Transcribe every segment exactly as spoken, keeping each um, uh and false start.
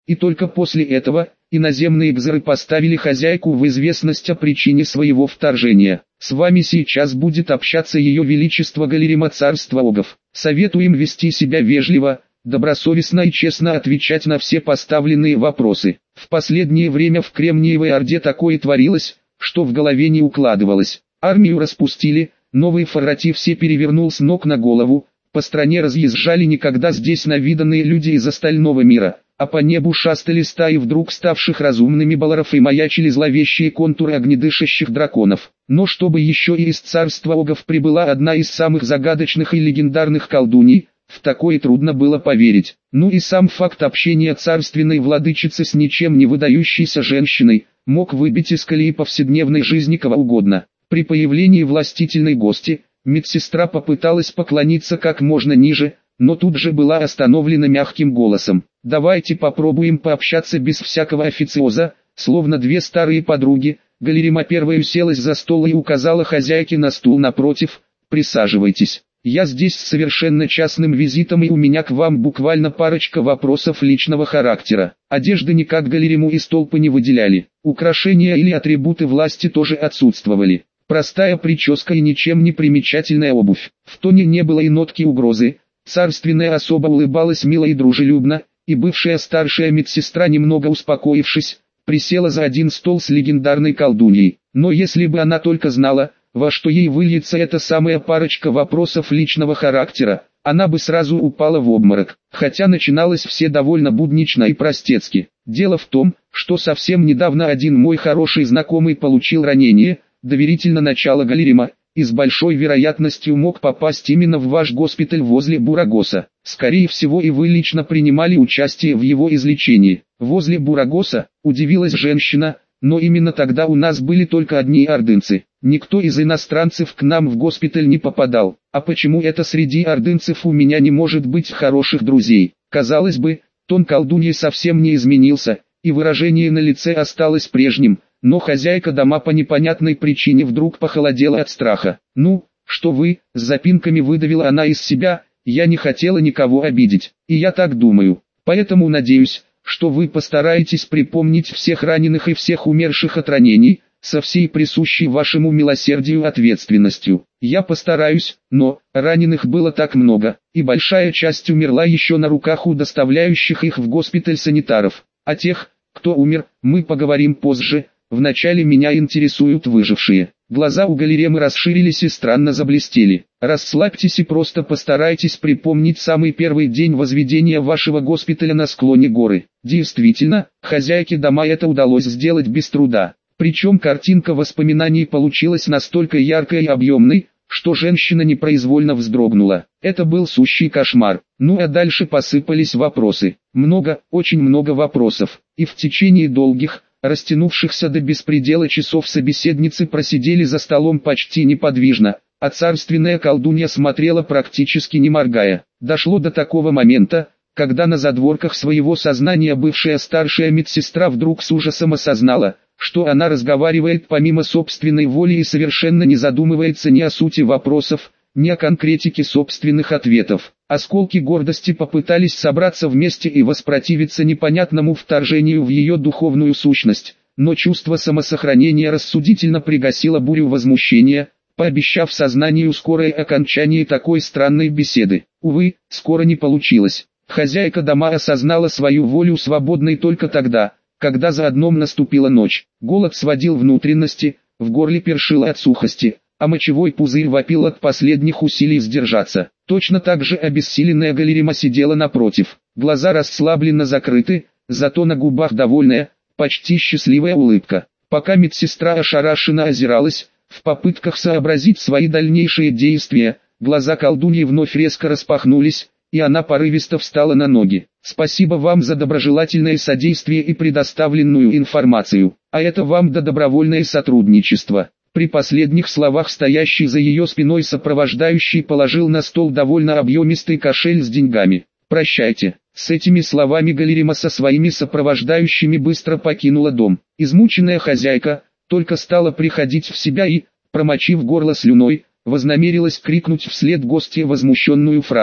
И только после этого иноземные гзеры поставили хозяйку в известность о причине своего вторжения. С вами сейчас будет общаться ее величество Галерима царства Огов. Советуем вести себя вежливо, добросовестно и честно отвечать на все поставленные вопросы. В последнее время в Кремниевой Орде такое творилось, что в голове не укладывалось. Армию распустили, новый фаррати все перевернул с ног на голову, по стране разъезжали никогда здесь навиданные люди из остального мира, а по небу шастали стаи вдруг ставших разумными баларов и маячили зловещие контуры огнедышащих драконов. Но чтобы еще и из царства Огов прибыла одна из самых загадочных и легендарных колдуней, в такое трудно было поверить. Ну и сам факт общения царственной владычицы с ничем не выдающейся женщиной, мог выбить из колеи повседневной жизни кого угодно. При появлении властительной гости, медсестра попыталась поклониться как можно ниже, но тут же была остановлена мягким голосом. «Давайте попробуем пообщаться без всякого официоза», словно две старые подруги. Галерима первая уселась за стол и указала хозяйке на стул напротив. «Присаживайтесь. Я здесь с совершенно частным визитом, и у меня к вам буквально парочка вопросов личного характера». Одежды никак Галериму из толпы не выделяли. Украшения или атрибуты власти тоже отсутствовали. Простая прическа и ничем не примечательная обувь. В тоне не было и нотки угрозы. Царственная особа улыбалась мило и дружелюбно, и бывшая старшая медсестра, немного успокоившись, присела за один стол с легендарной колдуньей. Но если бы она только знала, во что ей выльется эта самая парочка вопросов личного характера, она бы сразу упала в обморок. Хотя начиналось все довольно буднично и простецки. Дело в том, что совсем недавно один мой хороший знакомый получил ранение, доверительно начала Галерима, и с большой вероятностью мог попасть именно в ваш госпиталь возле Бурагоса. Скорее всего, и вы лично принимали участие в его излечении. Возле Бурагоса, удивилась женщина, но именно тогда у нас были только одни ордынцы. Никто из иностранцев к нам в госпиталь не попадал. А почему это среди ордынцев у меня не может быть хороших друзей? Казалось бы, тон колдуньи совсем не изменился, и выражение на лице осталось прежним. Но хозяйка дома по непонятной причине вдруг похолодела от страха. «Ну, что вы?» — с запинками выдавила она из себя. «Я не хотела никого обидеть, и я так думаю. Поэтому надеюсь, что вы постараетесь припомнить всех раненых и всех умерших от ранений, со всей присущей вашему милосердию ответственностью. Я постараюсь, но раненых было так много, и большая часть умерла еще на руках у доставляющих их в госпиталь санитаров. О тех, кто умер, мы поговорим позже. Вначале меня интересуют выжившие». Глаза у Галеремы расширились и странно заблестели. «Расслабьтесь и просто постарайтесь припомнить самый первый день возведения вашего госпиталя на склоне горы». Действительно, хозяйке дома это удалось сделать без труда. Причем картинка воспоминаний получилась настолько яркой и объемной, что женщина непроизвольно вздрогнула. Это был сущий кошмар. Ну а дальше посыпались вопросы. Много, очень много вопросов. И в течение долгих, растянувшихся до беспредела часов собеседницы просидели за столом почти неподвижно, а царственная колдунья смотрела практически не моргая. Дошло до такого момента, когда на задворках своего сознания бывшая старшая медсестра вдруг с ужасом осознала, что она разговаривает помимо собственной воли и совершенно не задумывается ни о сути вопросов, ни о конкретике собственных ответов. Осколки гордости попытались собраться вместе и воспротивиться непонятному вторжению в ее духовную сущность, но чувство самосохранения рассудительно пригасило бурю возмущения, пообещав сознанию скорое окончание такой странной беседы. Увы, скоро не получилось. Хозяйка дома осознала свою волю свободной только тогда, когда за окном наступила ночь. Голод сводил внутренности, в горле першило от сухости, а мочевой пузырь вопил от последних усилий сдержаться. Точно так же обессиленная Галерима сидела напротив. Глаза расслабленно закрыты, зато на губах довольная, почти счастливая улыбка. Пока медсестра ошарашенно озиралась, в попытках сообразить свои дальнейшие действия, глаза колдуньи вновь резко распахнулись, и она порывисто встала на ноги. «Спасибо вам за доброжелательное содействие и предоставленную информацию, а это вам за добровольное сотрудничество». При последних словах стоящий за ее спиной сопровождающий положил на стол довольно объемистый кошель с деньгами. «Прощайте». С этими словами Галерима со своими сопровождающими быстро покинула дом. Измученная хозяйка только стала приходить в себя и, промочив горло слюной, вознамерилась крикнуть вслед гостье возмущенную фразу.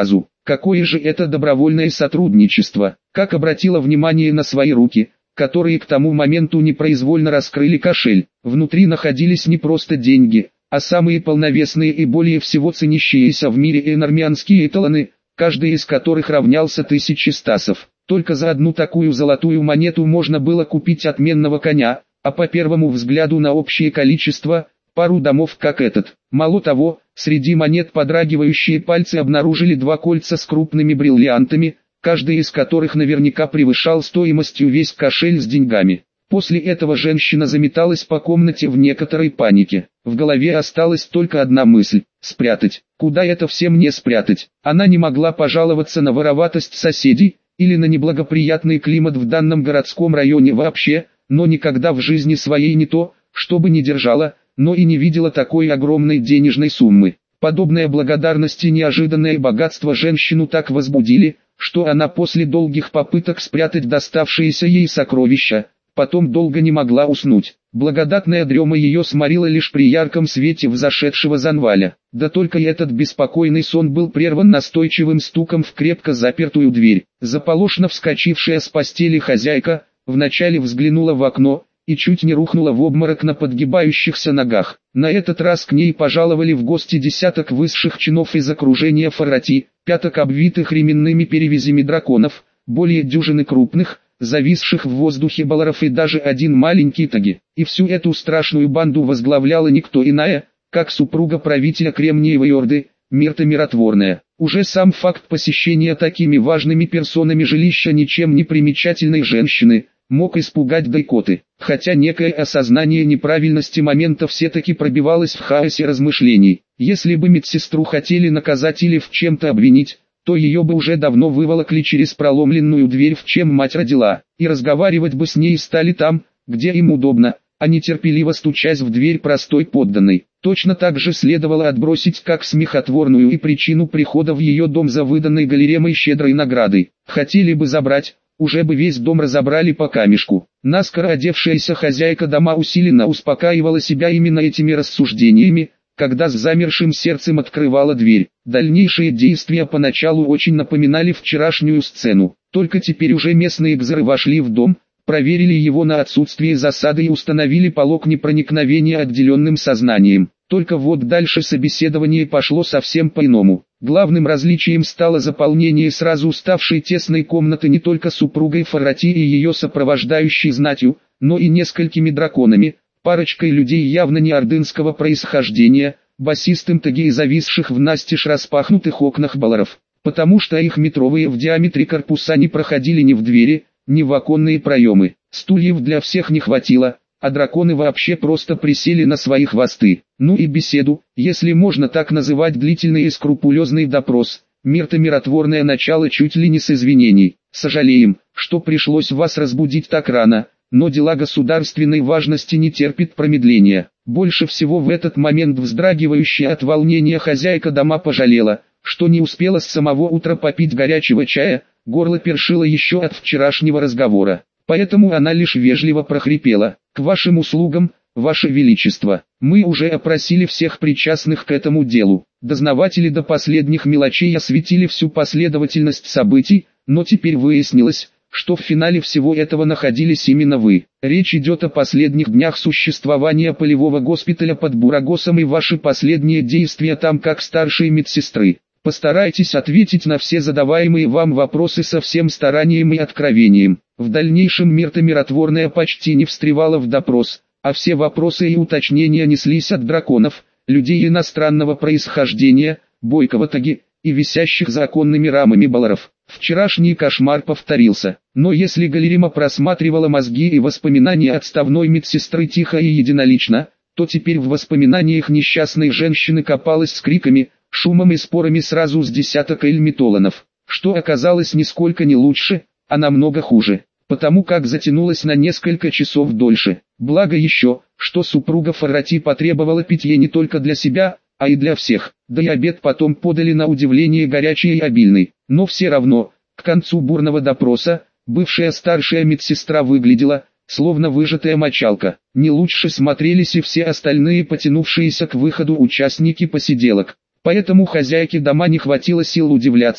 Какое же это добровольное сотрудничество? Как обратила внимание на свои руки, которые к тому моменту непроизвольно раскрыли кошель. Внутри находились не просто деньги, а самые полновесные и более всего ценящиеся в мире энармианские эталоны, каждый из которых равнялся тысяче стасов. Только за одну такую золотую монету можно было купить отменного коня, а по первому взгляду на общее количество, пару домов как этот. Мало того, среди монет подрагивающие пальцы обнаружили два кольца с крупными бриллиантами, каждый из которых наверняка превышал стоимостью весь кошель с деньгами. После этого женщина заметалась по комнате в некоторой панике. В голове осталась только одна мысль – спрятать. Куда это всем не спрятать? Она не могла пожаловаться на вороватость соседей, или на неблагоприятный климат в данном городском районе вообще, но никогда в жизни своей не то, чтобы не держала, но и не видела такой огромной денежной суммы. Подобная благодарность и неожиданное богатство женщину так возбудили, что она после долгих попыток спрятать доставшиеся ей сокровища, потом долго не могла уснуть. Благодатная дрема ее сморила лишь при ярком свете взошедшего занваля. Да только и этот беспокойный сон был прерван настойчивым стуком в крепко запертую дверь. Заполошно вскочившая с постели хозяйка, вначале взглянула в окно, и чуть не рухнула в обморок на подгибающихся ногах. На этот раз к ней пожаловали в гости десяток высших чинов из окружения Фарати, пяток обвитых ременными перевязями драконов, более дюжины крупных, зависших в воздухе баларов и даже один маленький таги. И всю эту страшную банду возглавляла никто иная, как супруга правителя Кремниевой Орды, Мирта Миротворная. Уже сам факт посещения такими важными персонами жилища ничем не примечательной женщины мог испугать дайкоты, хотя некое осознание неправильности момента все-таки пробивалось в хаосе размышлений. Если бы медсестру хотели наказать или в чем-то обвинить, то ее бы уже давно выволокли через проломленную дверь, в чем мать родила, и разговаривать бы с ней стали там, где им удобно, а не терпеливо стучась в дверь простой подданной. Точно так же следовало отбросить как смехотворную и причину прихода в ее дом за выданной галеремой щедрой наградой. Хотели бы забрать, уже бы весь дом разобрали по камешку. Наскоро одевшаяся хозяйка дома усиленно успокаивала себя именно этими рассуждениями, когда с замершим сердцем открывала дверь. Дальнейшие действия поначалу очень напоминали вчерашнюю сцену. Только теперь уже местные гзеры вошли в дом, проверили его на отсутствие засады и установили полог непроникновения отделенным сознанием. Только вот дальше собеседование пошло совсем по-иному. Главным различием стало заполнение сразу ставшей тесной комнаты не только супругой Фарати и ее сопровождающей знатью, но и несколькими драконами, парочкой людей явно не ордынского происхождения, басистым таги и зависших в настежь распахнутых окнах баларов, потому что их метровые в диаметре корпуса не проходили ни в двери, ни в оконные проемы. Стульев для всех не хватило, а драконы вообще просто присели на свои хвосты. Ну и беседу, если можно так называть длительный и скрупулезный допрос, Мирта Миротворная начало чуть ли не с извинений. Сожалеем, что пришлось вас разбудить так рано, но дела государственной важности не терпят промедления. Больше всего в этот момент вздрагивающая от волнения хозяйка дома пожалела, что не успела с самого утра попить горячего чая, горло першило еще от вчерашнего разговора. Поэтому она лишь вежливо прохрипела: «К вашим услугам, ваше величество. Мы уже опросили всех причастных к этому делу. Дознаватели до последних мелочей осветили всю последовательность событий, но теперь выяснилось, что в финале всего этого находились именно вы. Речь идет о последних днях существования полевого госпиталя под Бурагосом и ваши последние действия там как старшей медсестры. Постарайтесь ответить на все задаваемые вам вопросы со всем старанием и откровением». В дальнейшем Мирта Миротворная почти не встревала в допрос, а все вопросы и уточнения неслись от драконов, людей иностранного происхождения, бойкого таги и висящих за оконными рамами баларов. Вчерашний кошмар повторился, но если Галерима просматривала мозги и воспоминания отставной медсестры тихо и единолично, то теперь в воспоминаниях несчастной женщины копалась с криками, шумом и спорами сразу с десяток эльмитолонов, что оказалось нисколько не лучше, а намного хуже, потому как затянулось на несколько часов дольше. Благо еще, что супруга Фарати потребовала питье не только для себя, а и для всех, да и обед потом подали на удивление горячий и обильный. Но все равно, к концу бурного допроса, бывшая старшая медсестра выглядела, словно выжатая мочалка. Не лучше смотрелись и все остальные потянувшиеся к выходу участники посиделок. Поэтому хозяйке дома не хватило сил удивляться,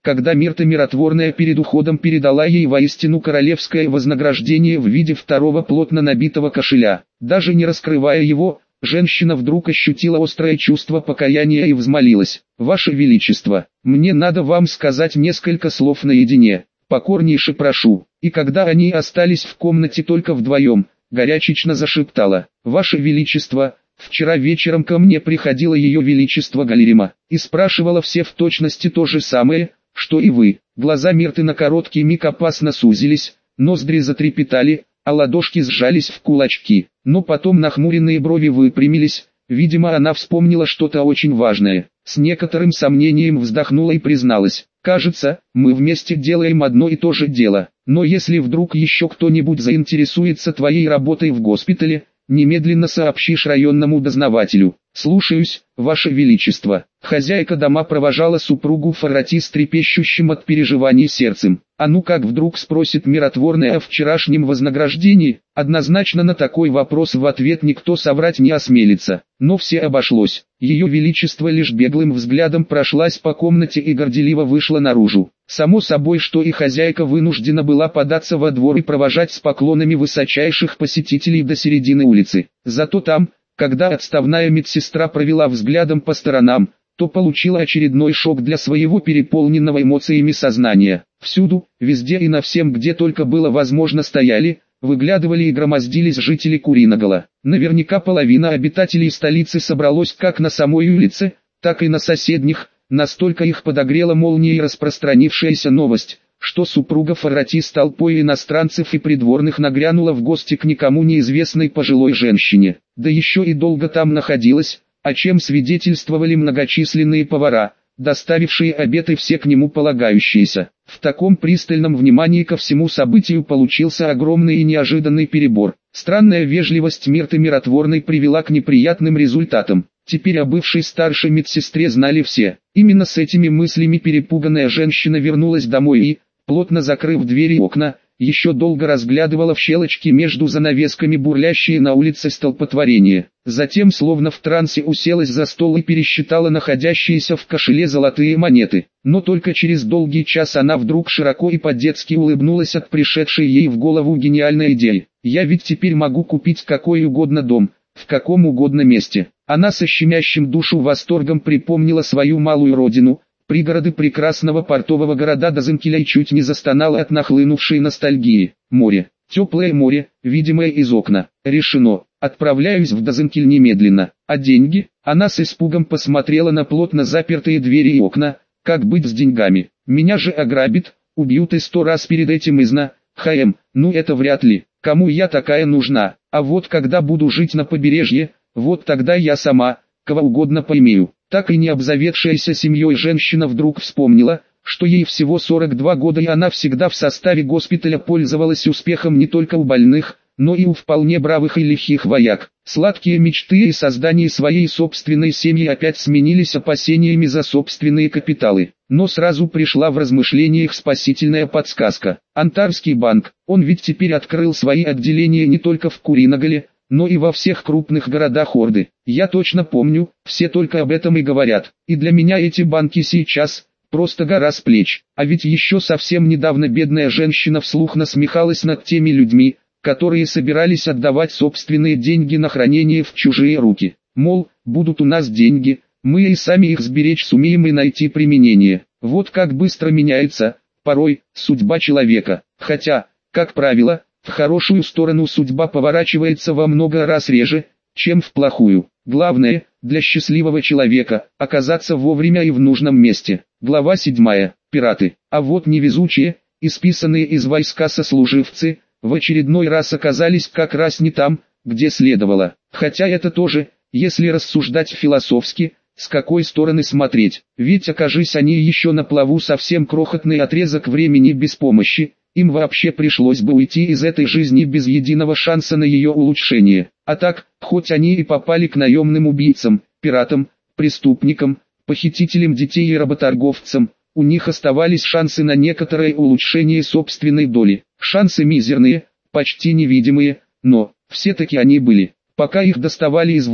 когда Мирта Миротворная перед уходом передала ей воистину королевское вознаграждение в виде второго плотно набитого кошеля. Даже не раскрывая его, женщина вдруг ощутила острое чувство покаяния и взмолилась: «Ваше Величество, мне надо вам сказать несколько слов наедине, покорнейше прошу». И когда они остались в комнате только вдвоем, горячечно зашептала: «Ваше Величество, вчера вечером ко мне приходило Ее Величество Галерима, и спрашивала все в точности то же самое, что и вы». Глаза Мирты на короткий миг опасно сузились, ноздри затрепетали, а ладошки сжались в кулачки. Но потом нахмуренные брови выпрямились, видимо она вспомнила что-то очень важное. С некоторым сомнением вздохнула и призналась: «Кажется, мы вместе делаем одно и то же дело, но если вдруг еще кто-нибудь заинтересуется твоей работой в госпитале, немедленно сообщишь районному дознавателю». «Слушаюсь, Ваше Величество». Хозяйка дома провожала супругу Фаррати с трепещущим от переживаний сердцем. «А ну как вдруг спросит Миротворная о вчерашнем вознаграждении?» Однозначно на такой вопрос в ответ никто соврать не осмелится. Но все обошлось. Ее Величество лишь беглым взглядом прошлась по комнате и горделиво вышла наружу. Само собой, что и хозяйка вынуждена была податься во двор и провожать с поклонами высочайших посетителей до середины улицы. Зато там, когда отставная медсестра провела взглядом по сторонам, то получила очередной шок для своего переполненного эмоциями сознания. Всюду, везде и на всем, где только было возможно, стояли, выглядывали и громоздились жители Куриногола. Наверняка половина обитателей столицы собралось как на самой улице, так и на соседних, настолько их подогрела молнией распространившаяся новость, что супруга Фаррати с толпой иностранцев и придворных нагрянула в гости к никому неизвестной пожилой женщине. Да еще и долго там находилась, о чем свидетельствовали многочисленные повара, доставившие обеты все к нему полагающиеся. В таком пристальном внимании ко всему событию получился огромный и неожиданный перебор. Странная вежливость Мирты Миротворной привела к неприятным результатам. Теперь о бывшей старшей медсестре знали все. Именно с этими мыслями перепуганная женщина вернулась домой и, плотно закрыв двери и окна, еще долго разглядывала в щелочки между занавесками бурлящие на улице столпотворение. Затем, словно в трансе, уселась за стол и пересчитала находящиеся в кошеле золотые монеты. Но только через долгий час она вдруг широко и по-детски улыбнулась от пришедшей ей в голову гениальной идеи. «Я ведь теперь могу купить какой угодно дом, в каком угодно месте». Она со щемящим душу восторгом припомнила свою малую родину, пригороды прекрасного портового города Дозенкеля, и чуть не застонала от нахлынувшей ностальгии. Море, теплое море, видимое из окна. Решено, отправляюсь в Дозенкель немедленно. А деньги? Она с испугом посмотрела на плотно запертые двери и окна. Как быть с деньгами? Меня же ограбят, убьют и сто раз перед этим изна. Хм, ну это вряд ли. Кому я такая нужна? А вот когда буду жить на побережье, вот тогда я сама, кого угодно поимею. Так и не обзаведшаяся семьей женщина вдруг вспомнила, что ей всего сорок два года, и она всегда в составе госпиталя пользовалась успехом не только у больных, но и у вполне бравых и лихих вояк. Сладкие мечты и создание своей собственной семьи опять сменились опасениями за собственные капиталы. Но сразу пришла в размышлениях спасительная подсказка. Антарский банк, он ведь теперь открыл свои отделения не только в Куриноголе, но и во всех крупных городах Орды. Я точно помню, все только об этом и говорят. И для меня эти банки сейчас просто гора с плеч. А ведь еще совсем недавно бедная женщина вслух насмехалась над теми людьми, которые собирались отдавать собственные деньги на хранение в чужие руки. Мол, будут у нас деньги, мы и сами их сберечь сумеем и найти применение. Вот как быстро меняется, порой, судьба человека. Хотя, как правило, в хорошую сторону судьба поворачивается во много раз реже, чем в плохую. Главное, для счастливого человека, оказаться вовремя и в нужном месте. Глава седьмая. Пираты. А вот невезучие, исписанные из войска сослуживцы, в очередной раз оказались как раз не там, где следовало. Хотя это тоже, если рассуждать философски, с какой стороны смотреть. Ведь окажись они еще на плаву совсем крохотный отрезок времени без помощи, им вообще пришлось бы уйти из этой жизни без единого шанса на ее улучшение. А так, хоть они и попали к наемным убийцам, пиратам, преступникам, похитителям детей и работорговцам, у них оставались шансы на некоторое улучшение собственной доли. Шансы мизерные, почти невидимые, но все-таки они были. Пока их доставали из воды,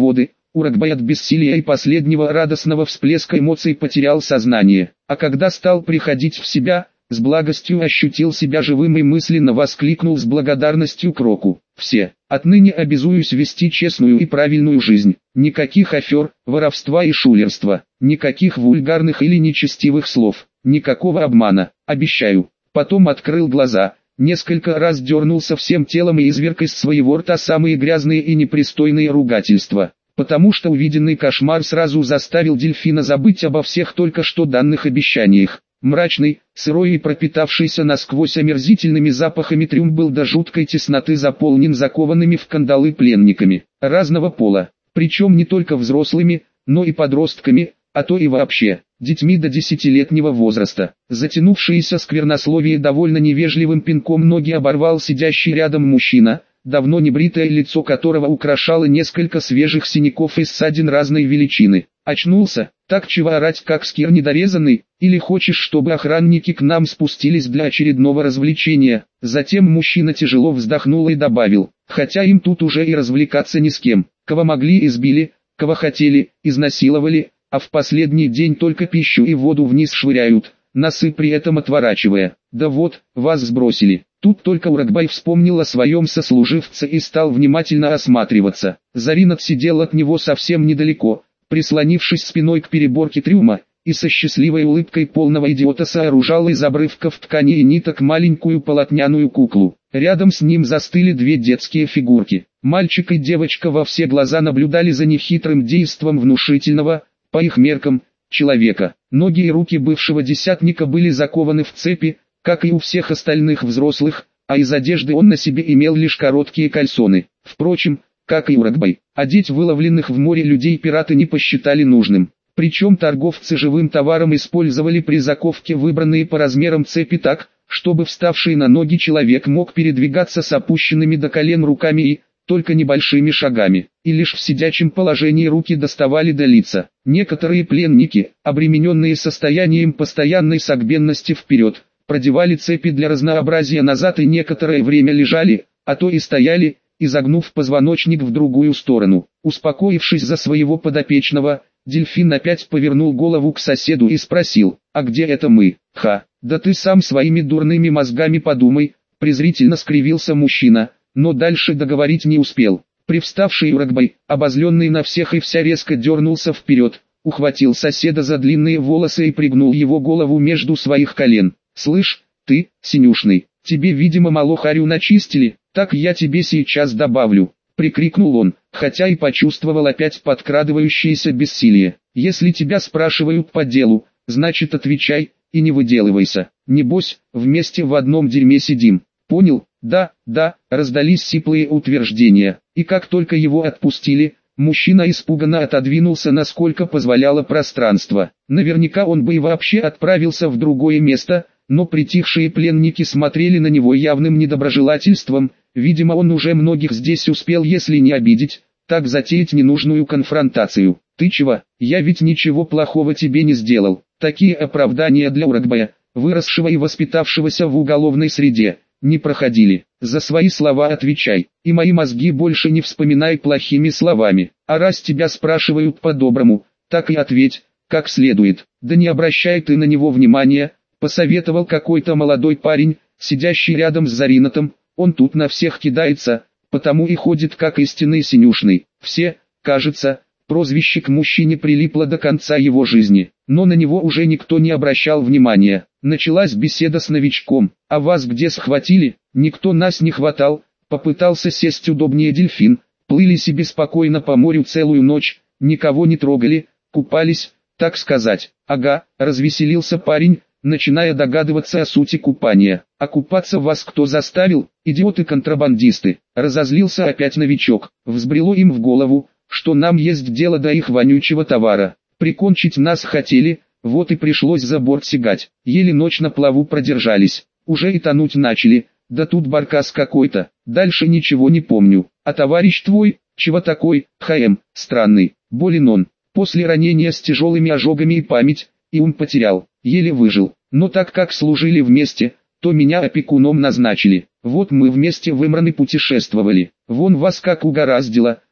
Урагбай от бессилия и последнего радостного всплеска эмоций потерял сознание, а когда стал приходить в себя, с благостью ощутил себя живым и мысленно воскликнул с благодарностью к Року: «Все, отныне обязуюсь вести честную и правильную жизнь, никаких афер, воровства и шулерства, никаких вульгарных или нечестивых слов, никакого обмана, обещаю». Потом открыл глаза, несколько раз дернулся всем телом и изверг из своего рта самые грязные и непристойные ругательства, потому что увиденный кошмар сразу заставил дельфина забыть обо всех только что данных обещаниях. Мрачный, сырой и пропитавшийся насквозь омерзительными запахами трюм был до жуткой тесноты заполнен закованными в кандалы пленниками разного пола, причем не только взрослыми, но и подростками, а то и вообще, детьми до десятилетнего возраста. Затянувшееся сквернословие довольно невежливым пинком ноги оборвал сидящий рядом мужчина, давно небритое лицо которого украшало несколько свежих синяков и ссадин разной величины. «Очнулся? Так чего орать, как скир недорезанный? Или хочешь, чтобы охранники к нам спустились для очередного развлечения?» Затем мужчина тяжело вздохнул и добавил: «Хотя им тут уже и развлекаться ни с кем. Кого могли избили, кого хотели, изнасиловали, а в последний день только пищу и воду вниз швыряют, носы при этом отворачивая. Да вот, вас сбросили». Тут только Урагбай вспомнил о своем сослуживце и стал внимательно осматриваться. Заринат сидел от него совсем недалеко, прислонившись спиной к переборке трюма, и со счастливой улыбкой полного идиота сооружал из обрывков ткани и ниток маленькую полотняную куклу. Рядом с ним застыли две детские фигурки. Мальчик и девочка во все глаза наблюдали за нехитрым действом внушительного, по их меркам, человека. Ноги и руки бывшего десятника были закованы в цепи, как и у всех остальных взрослых, а из одежды он на себе имел лишь короткие кальсоны. Впрочем, как и Урагбай, одеть выловленных в море людей пираты не посчитали нужным. Причем торговцы живым товаром использовали при заковке выбранные по размерам цепи так, чтобы вставший на ноги человек мог передвигаться с опущенными до колен руками и, только небольшими шагами, и лишь в сидячем положении руки доставали до лица. Некоторые пленники, обремененные состоянием постоянной согбенности вперед, продевали цепи для разнообразия назад и некоторое время лежали, а то и стояли, изогнув позвоночник в другую сторону. Успокоившись за своего подопечного, дельфин опять повернул голову к соседу и спросил: «А где это мы?» «Ха, да ты сам своими дурными мозгами подумай», презрительно скривился мужчина, но дальше договорить не успел. Привставший Урагбай, обозленный на всех и вся, резко дернулся вперед, ухватил соседа за длинные волосы и пригнул его голову между своих колен. «Слышь, ты, синюшный, тебе, видимо, мало харю начистили, так я тебе сейчас добавлю», — прикрикнул он, хотя и почувствовал опять подкрадывающееся бессилие. «Если тебя спрашивают по делу, значит отвечай, и не выделывайся. Небось, вместе в одном дерьме сидим. Понял?» «Да, да», — раздались сиплые утверждения, и как только его отпустили, мужчина испуганно отодвинулся, насколько позволяло пространство. Наверняка он бы и вообще отправился в другое место, но притихшие пленники смотрели на него явным недоброжелательством. Видимо, он уже многих здесь успел, если не обидеть, так затеять ненужную конфронтацию. «Ты чего? Я ведь ничего плохого тебе не сделал». Такие оправдания для Урагбая, выросшего и воспитавшегося в уголовной среде, не проходили. За свои слова отвечай, и мои мозги больше не вспоминай плохими словами. А раз тебя спрашивают по-доброму, так и ответь, как следует. Да не обращай ты на него внимания, посоветовал какой-то молодой парень, сидящий рядом с Заринатом. Он тут на всех кидается, потому и ходит как истинный синюшный. Все, кажется, прозвище к мужчине прилипло до конца его жизни, но на него уже никто не обращал внимания. Началась беседа с новичком. «А вас где схватили?» «Никто нас не хватал», попытался сесть удобнее дельфин. «Плыли себе спокойно по морю целую ночь, никого не трогали, купались, так сказать». «Ага», развеселился парень, начиная догадываться о сути купания. «А купаться вас кто заставил, идиоты-контрабандисты?» Разозлился опять новичок. Взбрело им в голову, что нам есть дело до их вонючего товара. Прикончить нас хотели, вот и пришлось за борт сигать. Еле ночь на плаву продержались, уже и тонуть начали, да тут баркас какой-то, дальше ничего не помню. А товарищ твой, чего такой, ХМ, странный, болен он. После ранения с тяжелыми ожогами и память, и ум потерял, еле выжил. Но так как служили вместе, то меня опекуном назначили. Вот мы вместе в Имраны путешествовали. Вон вас как угораздило,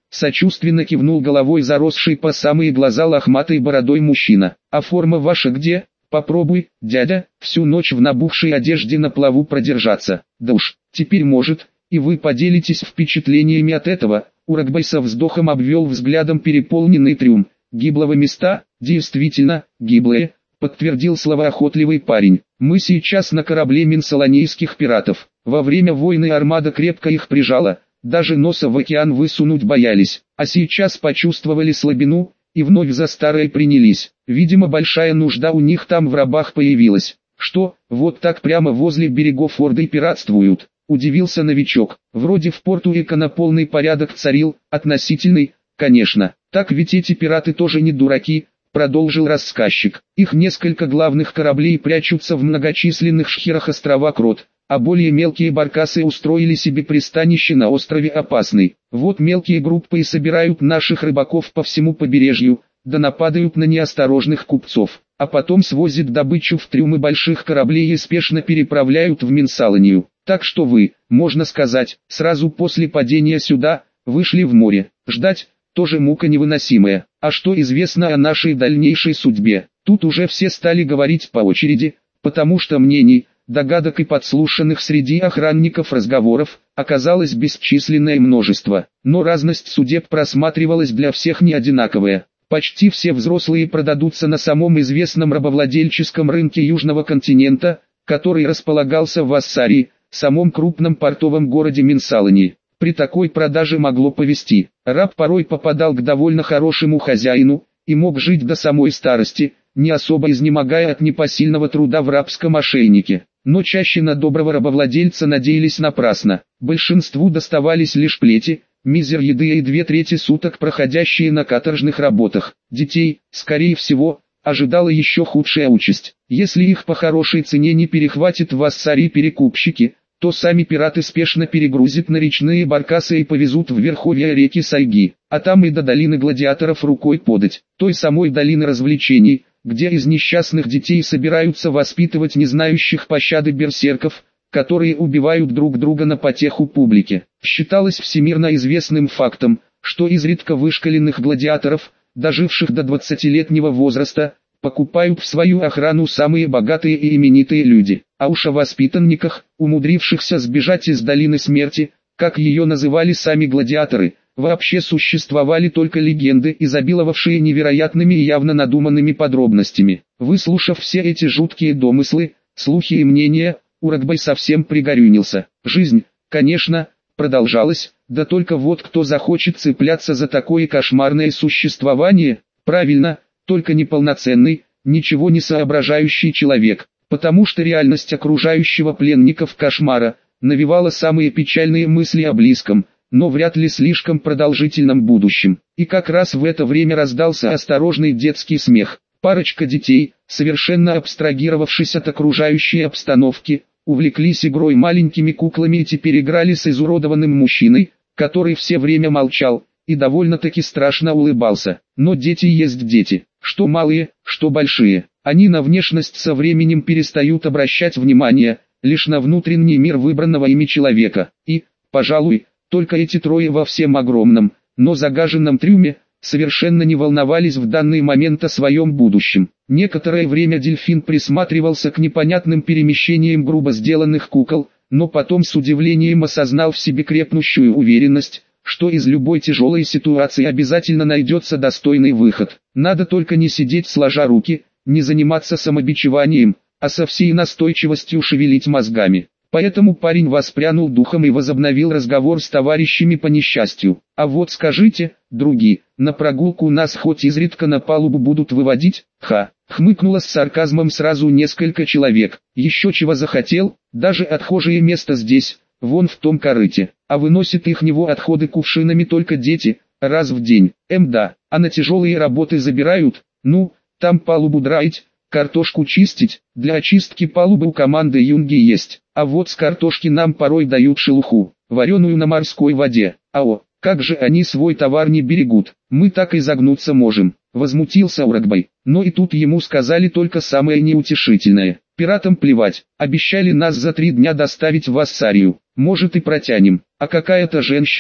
сочувственно кивнул головой заросший по самые глаза лохматой бородой мужчина. А форма ваша где? Попробуй, дядя, всю ночь в набухшей одежде на плаву продержаться. Да уж, теперь может, и вы поделитесь впечатлениями от этого. Урагбай со вздохом обвел взглядом переполненный трюм. Гиблого места, действительно, гиблые, подтвердил словоохотливый парень. Мы сейчас на корабле минсалонийских пиратов. Во время войны армада крепко их прижала, даже носа в океан высунуть боялись, а сейчас почувствовали слабину, и вновь за старое принялись. Видимо, большая нужда у них там в рабах появилась. Что, вот так прямо возле берегов Орды пиратствуют? Удивился новичок. Вроде в порту экономполный порядок царил, относительный, конечно. Так ведь эти пираты тоже не дураки, продолжил рассказчик. Их несколько главных кораблей прячутся в многочисленных шхерах острова Крот, а более мелкие баркасы устроили себе пристанище на острове Опасный. Вот мелкие группы и собирают наших рыбаков по всему побережью, да нападают на неосторожных купцов, а потом свозят добычу в трюмы больших кораблей и спешно переправляют в Минсалонию. Так что вы, можно сказать, сразу после падения сюда, вышли в море. Ждать, тоже мука невыносимая. А что известно о нашей дальнейшей судьбе? Тут уже все стали говорить по очереди, потому что мнений, догадок и подслушанных среди охранников разговоров оказалось бесчисленное множество. Но разность судеб просматривалась для всех не одинаковая. Почти все взрослые продадутся на самом известном рабовладельческом рынке Южного континента, который располагался в Вассарии, самом крупном портовом городе Минсалонии. При такой продаже могло повезти. Раб порой попадал к довольно хорошему хозяину и мог жить до самой старости, не особо изнемогая от непосильного труда в рабском ошейнике. Но чаще на доброго рабовладельца надеялись напрасно. Большинству доставались лишь плети, мизер еды и две трети суток проходящие на каторжных работах. Детей, скорее всего, ожидала еще худшая участь. Если их по хорошей цене не перехватят в Вассарии перекупщики, то сами пираты спешно перегрузят на речные баркасы и повезут в верховья реки Сайги, а там и до долины гладиаторов рукой подать, той самой долины развлечений, где из несчастных детей собираются воспитывать не знающих пощады берсерков, которые убивают друг друга на потеху публике. Считалось всемирно известным фактом, что изредка вышколенных гладиаторов, доживших до двадцатилетнего возраста, покупают в свою охрану самые богатые и именитые люди. А уж о воспитанниках, умудрившихся сбежать из долины смерти, как ее называли сами гладиаторы, вообще существовали только легенды, изобиловавшие невероятными и явно надуманными подробностями. Выслушав все эти жуткие домыслы, слухи и мнения, Урагбай совсем пригорюнился. Жизнь, конечно, продолжалась, да только вот кто захочет цепляться за такое кошмарное существование? Правильно, только неполноценный, ничего не соображающий человек, потому что реальность окружающего пленников кошмара навевала самые печальные мысли о близком, но вряд ли слишком продолжительном будущем. И как раз в это время раздался осторожный детский смех. Парочка детей, совершенно абстрагировавшись от окружающей обстановки, увлеклись игрой маленькими куклами и теперь играли с изуродованным мужчиной, который все время молчал и довольно-таки страшно улыбался. Но дети есть дети, что малые, что большие. Они на внешность со временем перестают обращать внимание лишь на внутренний мир выбранного ими человека. И, пожалуй, только эти трое во всем огромном, но загаженном трюме, совершенно не волновались в данный момент о своем будущем. Некоторое время дельфин присматривался к непонятным перемещениям грубо сделанных кукол, но потом с удивлением осознал в себе крепнущую уверенность, что из любой тяжелой ситуации обязательно найдется достойный выход. Надо только не сидеть сложа руки, не заниматься самобичеванием, а со всей настойчивостью шевелить мозгами. Поэтому парень воспрянул духом и возобновил разговор с товарищами по несчастью. А вот скажите, други, на прогулку нас хоть изредка на палубу будут выводить? Ха, хмыкнуло с сарказмом сразу несколько человек. Еще чего захотел, даже отхожее место здесь, вон в том корыте. А выносят их него отходы кувшинами только дети, раз в день. Эм да, а на тяжелые работы забирают, ну, там палубу драить, картошку чистить, для очистки палубы у команды юнги есть. А вот с картошки нам порой дают шелуху, вареную на морской воде. Ао, как же они свой товар не берегут, мы так и загнуться можем. Возмутился Урагбай, но и тут ему сказали только самое неутешительное. Пиратам плевать, обещали нас за три дня доставить в Вассарию, может и протянем. А какая-то женщина,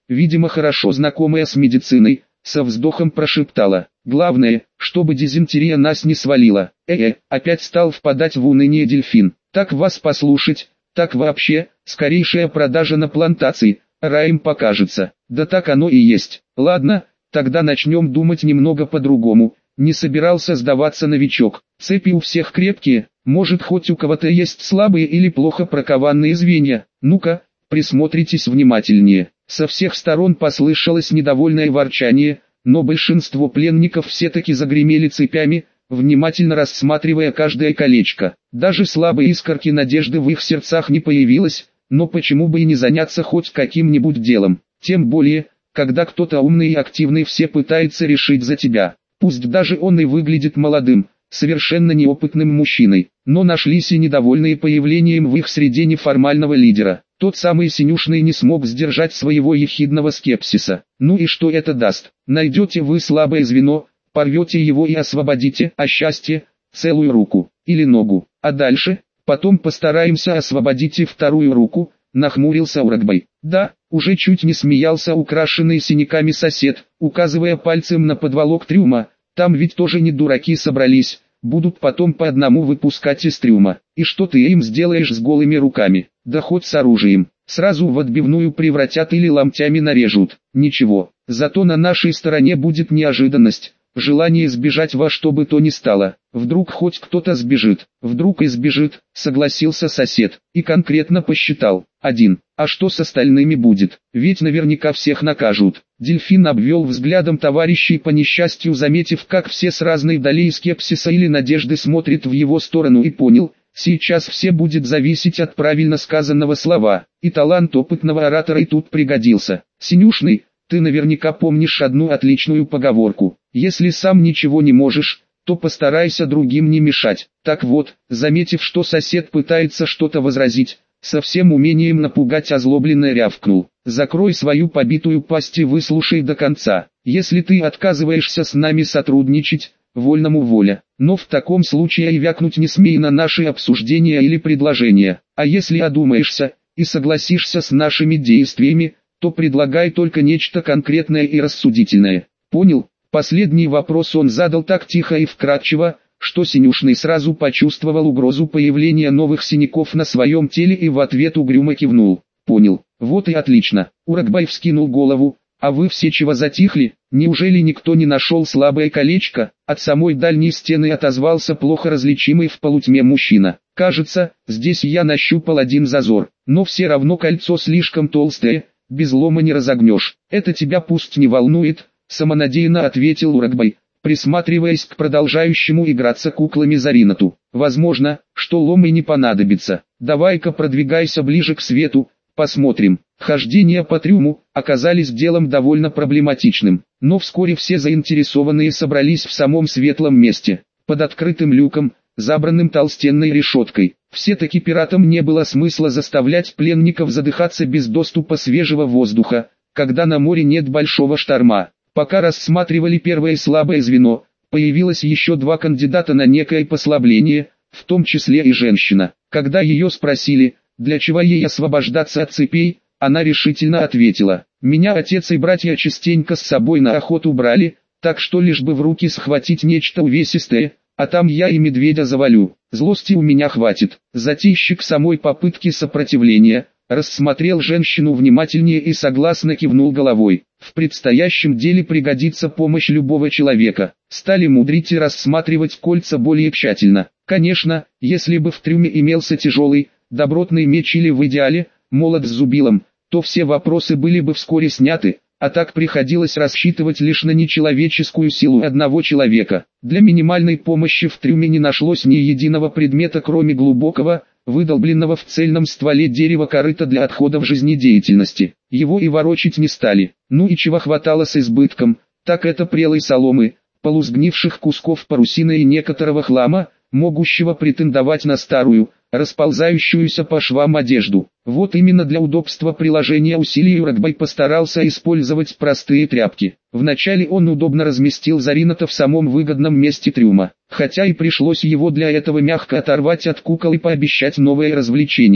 видимо хорошо знакомая с медициной, со вздохом прошептала: «Главное, чтобы дизентерия нас не свалила». Э-э, опять стал впадать в уныние дельфин. «Так вас послушать, так вообще, скорейшая продажа на плантации, раем покажется». «Да так оно и есть. Ладно, тогда начнем думать немного по-другому». Не собирался сдаваться новичок. «Цепи у всех крепкие, может хоть у кого-то есть слабые или плохо прокованные звенья. Ну-ка, присмотритесь внимательнее». Со всех сторон послышалось недовольное ворчание, но большинство пленников все-таки загремели цепями, внимательно рассматривая каждое колечко. Даже слабой искорки надежды в их сердцах не появилось, но почему бы и не заняться хоть каким-нибудь делом, тем более, когда кто-то умный и активный все пытается решить за тебя. Пусть даже он и выглядит молодым, совершенно неопытным мужчиной, но нашлись и недовольные появлением в их среде неформального лидера. Тот самый Синюшный не смог сдержать своего ехидного скепсиса. Ну и что это даст? Найдете вы слабое звено, порвете его и освободите, а счастье – целую руку или ногу. А дальше, потом постараемся освободить и вторую руку, нахмурился Урагбай. Да, уже чуть не смеялся украшенный синяками сосед, указывая пальцем на подволок трюма. Там ведь тоже не дураки собрались, будут потом по одному выпускать из трюма. И что ты им сделаешь с голыми руками? Да хоть с оружием. Сразу в отбивную превратят или ломтями нарежут. Ничего, зато на нашей стороне будет неожиданность. Желание сбежать во что бы то ни стало. Вдруг хоть кто-то сбежит. Вдруг и сбежит, согласился сосед. И конкретно посчитал. Один. А что с остальными будет? Ведь наверняка всех накажут. Дельфин обвел взглядом товарищей по несчастью, заметив, как все с разной долей скепсиса или надежды смотрят в его сторону, и понял, сейчас все будет зависеть от правильно сказанного слова. И талант опытного оратора и тут пригодился. Синюшный, ты наверняка помнишь одну отличную поговорку: если сам ничего не можешь, то постарайся другим не мешать. Так вот, заметив, что сосед пытается что-то возразить, со всем умением напугать озлобленно рявкнул: закрой свою побитую пасть и выслушай до конца. Если ты отказываешься с нами сотрудничать, вольному воля, но в таком случае и вякнуть не смей на наши обсуждения или предложения. А если одумаешься и согласишься с нашими действиями, то предлагай только нечто конкретное и рассудительное. Понял? Последний вопрос он задал так тихо и вкратчиво, что Синюшный сразу почувствовал угрозу появления новых синяков на своем теле и в ответ угрюмо кивнул. Понял. Вот и отлично. Урагбай вскинул голову. А вы все чего затихли? Неужели никто не нашел слабое колечко? От самой дальней стены отозвался плохо различимый в полутьме мужчина. Кажется, здесь я нащупал один зазор, но все равно кольцо слишком толстое, без лома не разогнешь. Это тебя пусть не волнует, самонадеянно ответил Урагбай, присматриваясь к продолжающему играться куклами Заринату. Возможно, что лом и не понадобится. Давай-ка продвигайся ближе к свету, посмотрим. Хождения по трюму оказались делом довольно проблематичным, но вскоре все заинтересованные собрались в самом светлом месте, под открытым люком, забранным толстенной решеткой. Все-таки пиратам не было смысла заставлять пленников задыхаться без доступа свежего воздуха, когда на море нет большого шторма. Пока рассматривали первое слабое звено, появилось еще два кандидата на некое послабление, в том числе и женщина. Когда ее спросили, для чего ей освобождаться от цепей, она решительно ответила: «Меня отец и братья частенько с собой на охоту брали, так что лишь бы в руки схватить нечто увесистое, а там я и медведя завалю. Злости у меня хватит». Затейщик самой попытки сопротивления рассмотрел женщину внимательнее и согласно кивнул головой. В предстоящем деле пригодится помощь любого человека. Стали мудрить и рассматривать кольца более тщательно. Конечно, если бы в трюме имелся тяжелый, добротный меч или в идеале, молот с зубилом, то все вопросы были бы вскоре сняты, а так приходилось рассчитывать лишь на нечеловеческую силу одного человека. Для минимальной помощи в трюме не нашлось ни единого предмета, кроме глубокого, выдолбленного в цельном стволе дерева корыта для отходов жизнедеятельности. Его и ворочить не стали. Ну и чего хватало с избытком, так это прелой соломы, полусгнивших кусков парусины и некоторого хлама, могущего претендовать на старую, расползающуюся по швам одежду. Вот именно для удобства приложения усилий Урагбай постарался использовать простые тряпки. Вначале он удобно разместил Зарината в самом выгодном месте трюма, хотя и пришлось его для этого мягко оторвать от кукол и пообещать новое развлечение.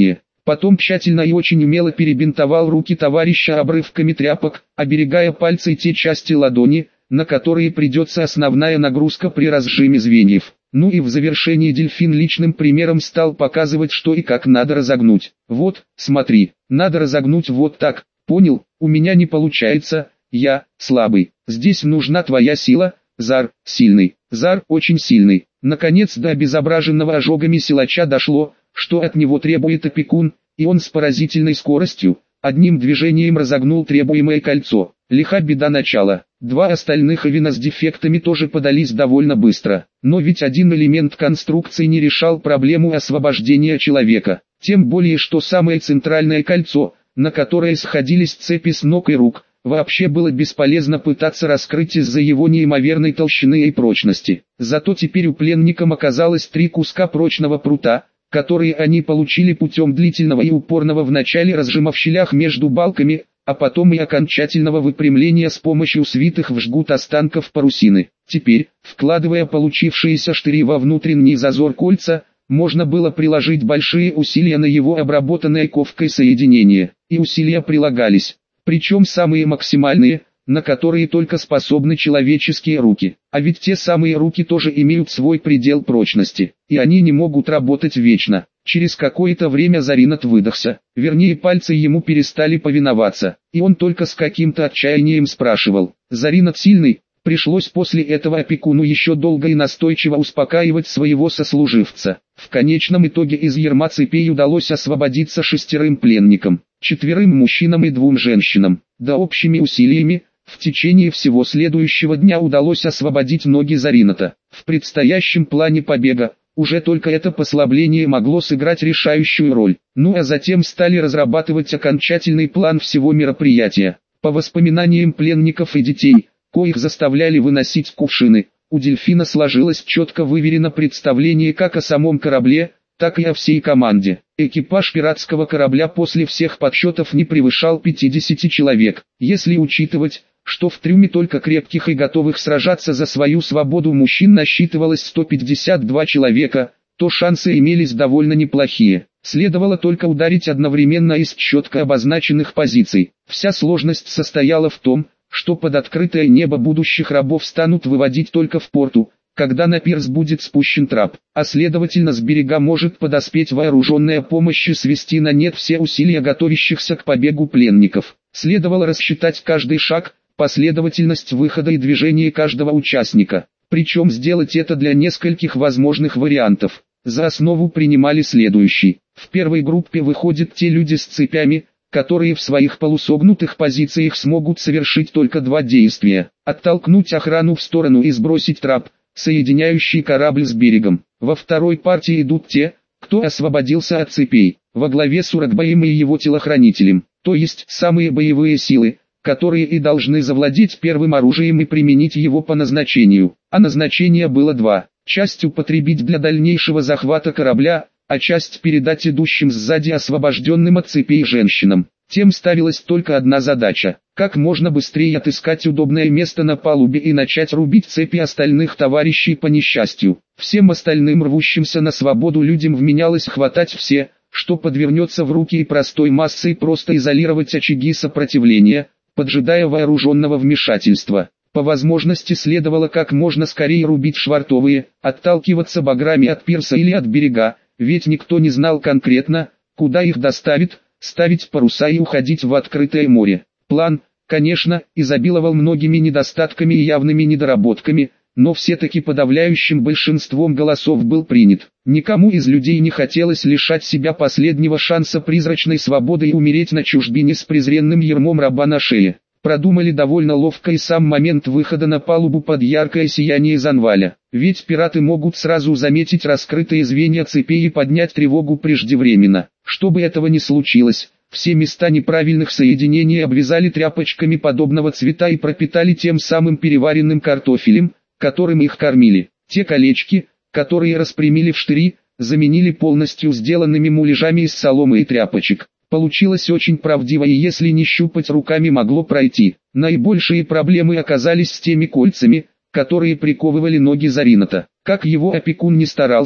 Потом тщательно и очень умело перебинтовал руки товарища обрывками тряпок, оберегая пальцы и те части ладони, на которые придется основная нагрузка при разжиме звеньев. Ну и в завершении дельфин личным примером стал показывать, что и как надо разогнуть. Вот, смотри, надо разогнуть вот так, понял, у меня не получается, я слабый. Здесь нужна твоя сила, Зар, сильный, Зар очень сильный. Наконец до обезображенного ожогами силача дошло, что от него требует опекун, и он с поразительной скоростью, одним движением разогнул требуемое кольцо. Лиха беда начала. Два остальных Эвина с дефектами тоже подались довольно быстро. Но ведь один элемент конструкции не решал проблему освобождения человека. Тем более, что самое центральное кольцо, на которое сходились цепи с ног и рук, вообще было бесполезно пытаться раскрыть из-за его неимоверной толщины и прочности. Зато теперь у пленникам оказалось три куска прочного прута, которые они получили путем длительного и упорного вначале разжима в щелях между балками, а потом и окончательного выпрямления с помощью свитых в жгут останков парусины. Теперь, вкладывая получившиеся штыри во внутренний зазор кольца, можно было приложить большие усилия на его обработанное ковкой соединение. И усилия прилагались, причем самые максимальные, на которые только способны человеческие руки. А ведь те самые руки тоже имеют свой предел прочности, и они не могут работать вечно. Через какое-то время Заринат выдохся, вернее пальцы ему перестали повиноваться, и он только с каким-то отчаянием спрашивал: «Заринат сильный?» Пришлось после этого опекуну еще долго и настойчиво успокаивать своего сослуживца. В конечном итоге из ярма цепей удалось освободиться шестерым пленникам, четверым мужчинам и двум женщинам. Да общими усилиями, в течение всего следующего дня удалось освободить ноги Зарината. В предстоящем плане побега, уже только это послабление могло сыграть решающую роль. Ну а затем стали разрабатывать окончательный план всего мероприятия. По воспоминаниям пленников и детей, коих заставляли выносить кувшины, у дельфина сложилось четко выверено представление как о самом корабле, так и о всей команде. Экипаж пиратского корабля после всех подсчетов не превышал пятидесяти человек. Если учитывать, что в трюме только крепких и готовых сражаться за свою свободу мужчин насчитывалось сто пятьдесят два человека, то шансы имелись довольно неплохие. Следовало только ударить одновременно из четко обозначенных позиций. Вся сложность состояла в том, что под открытое небо будущих рабов станут выводить только в порту, когда на пирс будет спущен трап, а следовательно с берега может подоспеть вооруженная помощь и свести на нет все усилия готовящихся к побегу пленников. Следовало рассчитать каждый шаг, последовательность выхода и движения каждого участника, причем сделать это для нескольких возможных вариантов. За основу принимали следующий. В первой группе выходят те люди с цепями, которые в своих полусогнутых позициях смогут совершить только два действия: оттолкнуть охрану в сторону и сбросить трап, соединяющий корабль с берегом. Во второй партии идут те, кто освободился от цепей, во главе с Урагбаем и его телохранителем, то есть самые боевые силы, которые и должны завладеть первым оружием и применить его по назначению. А назначение было два: часть употребить для дальнейшего захвата корабля, а часть передать идущим сзади освобожденным от цепей женщинам. Тем ставилась только одна задача: как можно быстрее отыскать удобное место на палубе и начать рубить цепи остальных товарищей по несчастью. Всем остальным рвущимся на свободу людям вменялось хватать все, что подвернется в руки, и простой массой просто изолировать очаги сопротивления, поджидая вооруженного вмешательства. По возможности следовало как можно скорее рубить швартовые, отталкиваться баграми от пирса или от берега, ведь никто не знал конкретно, куда их доставит, ставить паруса и уходить в открытое море. План, конечно, изобиловал многими недостатками и явными недоработками, но все-таки подавляющим большинством голосов был принят. Никому из людей не хотелось лишать себя последнего шанса призрачной свободы и умереть на чужбине с презренным ярмом раба на шее. Продумали довольно ловко и сам момент выхода на палубу под яркое сияние Занваля. Ведь пираты могут сразу заметить раскрытые звенья цепей и поднять тревогу преждевременно. Чтобы этого не случилось, все места неправильных соединений обвязали тряпочками подобного цвета и пропитали тем самым переваренным картофелем, которым их кормили. Те колечки, которые распрямили в штыри, заменили полностью сделанными муляжами из соломы и тряпочек. Получилось очень правдиво, и если не щупать руками, могло пройти. Наибольшие проблемы оказались с теми кольцами, которые приковывали ноги Зарината. Как его опекун не старался,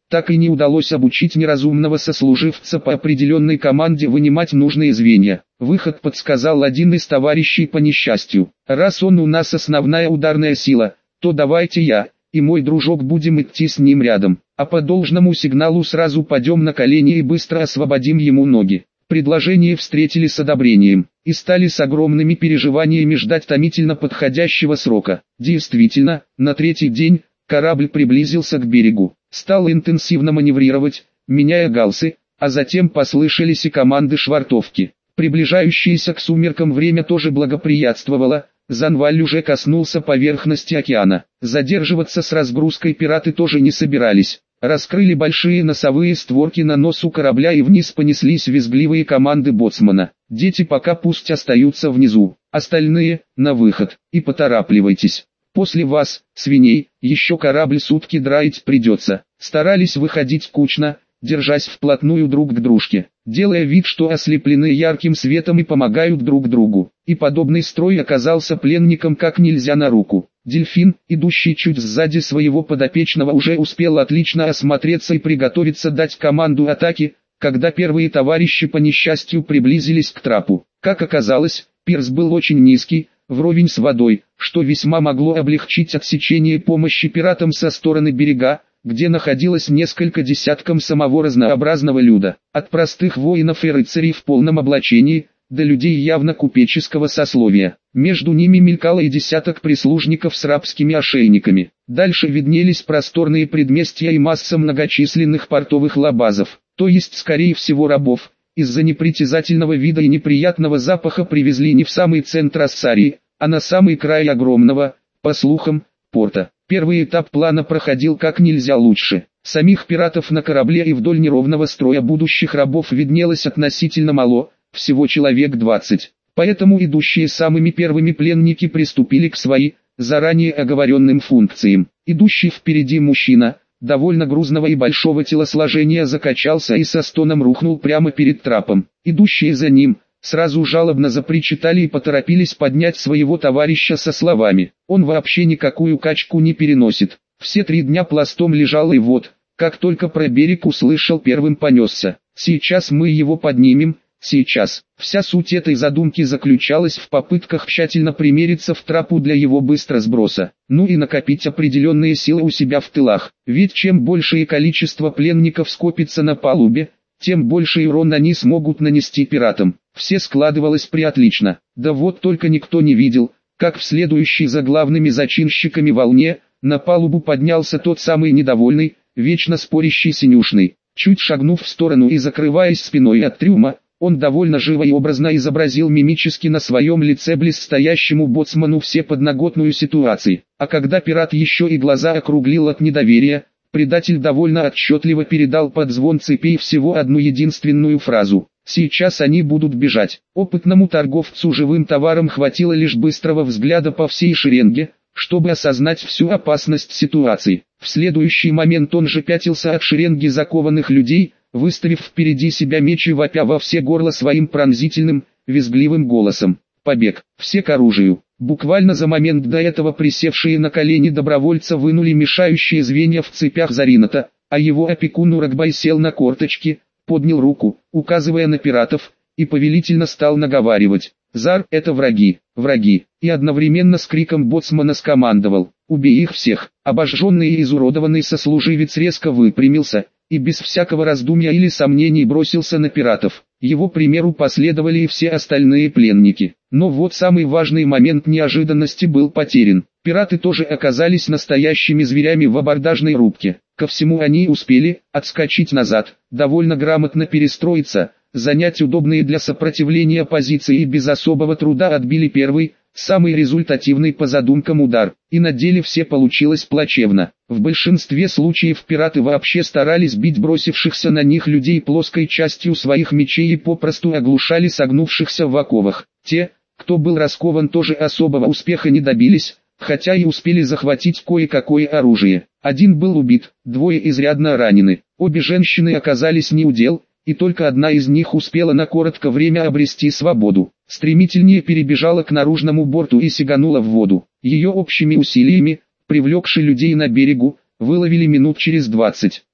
так и не удалось обучить неразумного сослуживца по определенной команде вынимать нужные звенья. Выход подсказал один из товарищей по несчастью. Раз он у нас основная ударная сила, то давайте я и мой дружок будем идти с ним рядом, а по должному сигналу сразу падем на колени и быстро освободим ему ноги. Предложение встретили с одобрением, и стали с огромными переживаниями ждать томительно подходящего срока. Действительно, на третий день корабль приблизился к берегу, стал интенсивно маневрировать, меняя галсы, а затем послышались и команды швартовки. Приближающееся к сумеркам время тоже благоприятствовало. Занваль уже коснулся поверхности океана. Задерживаться с разгрузкой пираты тоже не собирались. Раскрыли большие носовые створки на носу корабля и вниз понеслись визгливые команды боцмана. Дети пока пусть остаются внизу, остальные — на выход, и поторапливайтесь. После вас, свиней, еще корабль сутки драить придется. Старались выходить кучно, держась вплотную друг к дружке, делая вид, что ослеплены ярким светом и помогают друг другу. И подобный строй оказался пленникам как нельзя на руку. Дельфин, идущий чуть сзади своего подопечного, уже успел отлично осмотреться и приготовиться дать команду атаки, когда первые товарищи по несчастью приблизились к трапу. Как оказалось, пирс был очень низкий, вровень с водой, что весьма могло облегчить отсечение помощи пиратам со стороны берега, где находилось несколько десятков самого разнообразного люда, от простых воинов и рыцарей в полном облачении, до людей явно купеческого сословия. Между ними мелькало и десяток прислужников с рабскими ошейниками. Дальше виднелись просторные предместья и масса многочисленных портовых лабазов, то есть скорее всего рабов. Из-за непритязательного вида и неприятного запаха привезли не в самый центр Ассарии, а на самый край огромного, по слухам, порта. Первый этап плана проходил как нельзя лучше. Самих пиратов на корабле и вдоль неровного строя будущих рабов виднелось относительно мало, всего человек двадцать. Поэтому идущие самыми первыми пленники приступили к своим, заранее оговоренным функциям. Идущий впереди мужчина, довольно грузного и большого телосложения, закачался и со стоном рухнул прямо перед трапом. Идущие за ним сразу жалобно запричитали и поторопились поднять своего товарища со словами: «Он вообще никакую качку не переносит». Все три дня пластом лежал и вот, как только про берег услышал, первым понесся. «Сейчас мы его поднимем, сейчас». Вся суть этой задумки заключалась в попытках тщательно примериться в трапу для его быстро сброса, ну и накопить определенные силы у себя в тылах. Ведь чем большее количество пленников скопится на палубе, тем больше урон они смогут нанести пиратам. Все складывалось приотлично. Да вот только никто не видел, как в следующей за главными зачинщиками волне, на палубу поднялся тот самый недовольный, вечно спорящий синюшный. Чуть шагнув в сторону и закрываясь спиной от трюма, он довольно живо и образно изобразил мимически на своем лице близстоящему боцману все подноготную ситуации. А когда пират еще и глаза округлил от недоверия, предатель довольно отчетливо передал под звон цепей всего одну единственную фразу: «Сейчас они будут бежать». Опытному торговцу живым товаром хватило лишь быстрого взгляда по всей шеренге, чтобы осознать всю опасность ситуации. В следующий момент он же пятился от шеренги закованных людей, выставив впереди себя меч и вопя во все горло своим пронзительным, визгливым голосом: «Побег! Все к оружию!». Буквально за момент до этого присевшие на колени добровольца вынули мешающие звенья в цепях Зарината, а его опекун Уракбай сел на корточки, поднял руку, указывая на пиратов, и повелительно стал наговаривать: «Зар — это враги, враги!» И одновременно с криком боцмана скомандовал: «Убей их всех!». Обожженный и изуродованный сослуживец резко выпрямился и без всякого раздумья или сомнений бросился на пиратов. Его примеру последовали и все остальные пленники. Но вот самый важный момент неожиданности был потерян. Пираты тоже оказались настоящими зверями в абордажной рубке. Ко всему они успели отскочить назад, довольно грамотно перестроиться, занять удобные для сопротивления позиции и без особого труда отбили первый, самый результативный по задумкам удар. И на деле все получилось плачевно. В большинстве случаев пираты вообще старались бить бросившихся на них людей плоской частью своих мечей и попросту оглушали согнувшихся в оковах. Те, кто был раскован, тоже особого успеха не добились, хотя и успели захватить кое-какое оружие. Один был убит, двое изрядно ранены. Обе женщины оказались неудел, и только одна из них успела на короткое время обрести свободу. Стремительнее перебежала к наружному борту и сиганула в воду. Ее общими усилиями, привлекши людей на берегу, выловили минут через двадцать.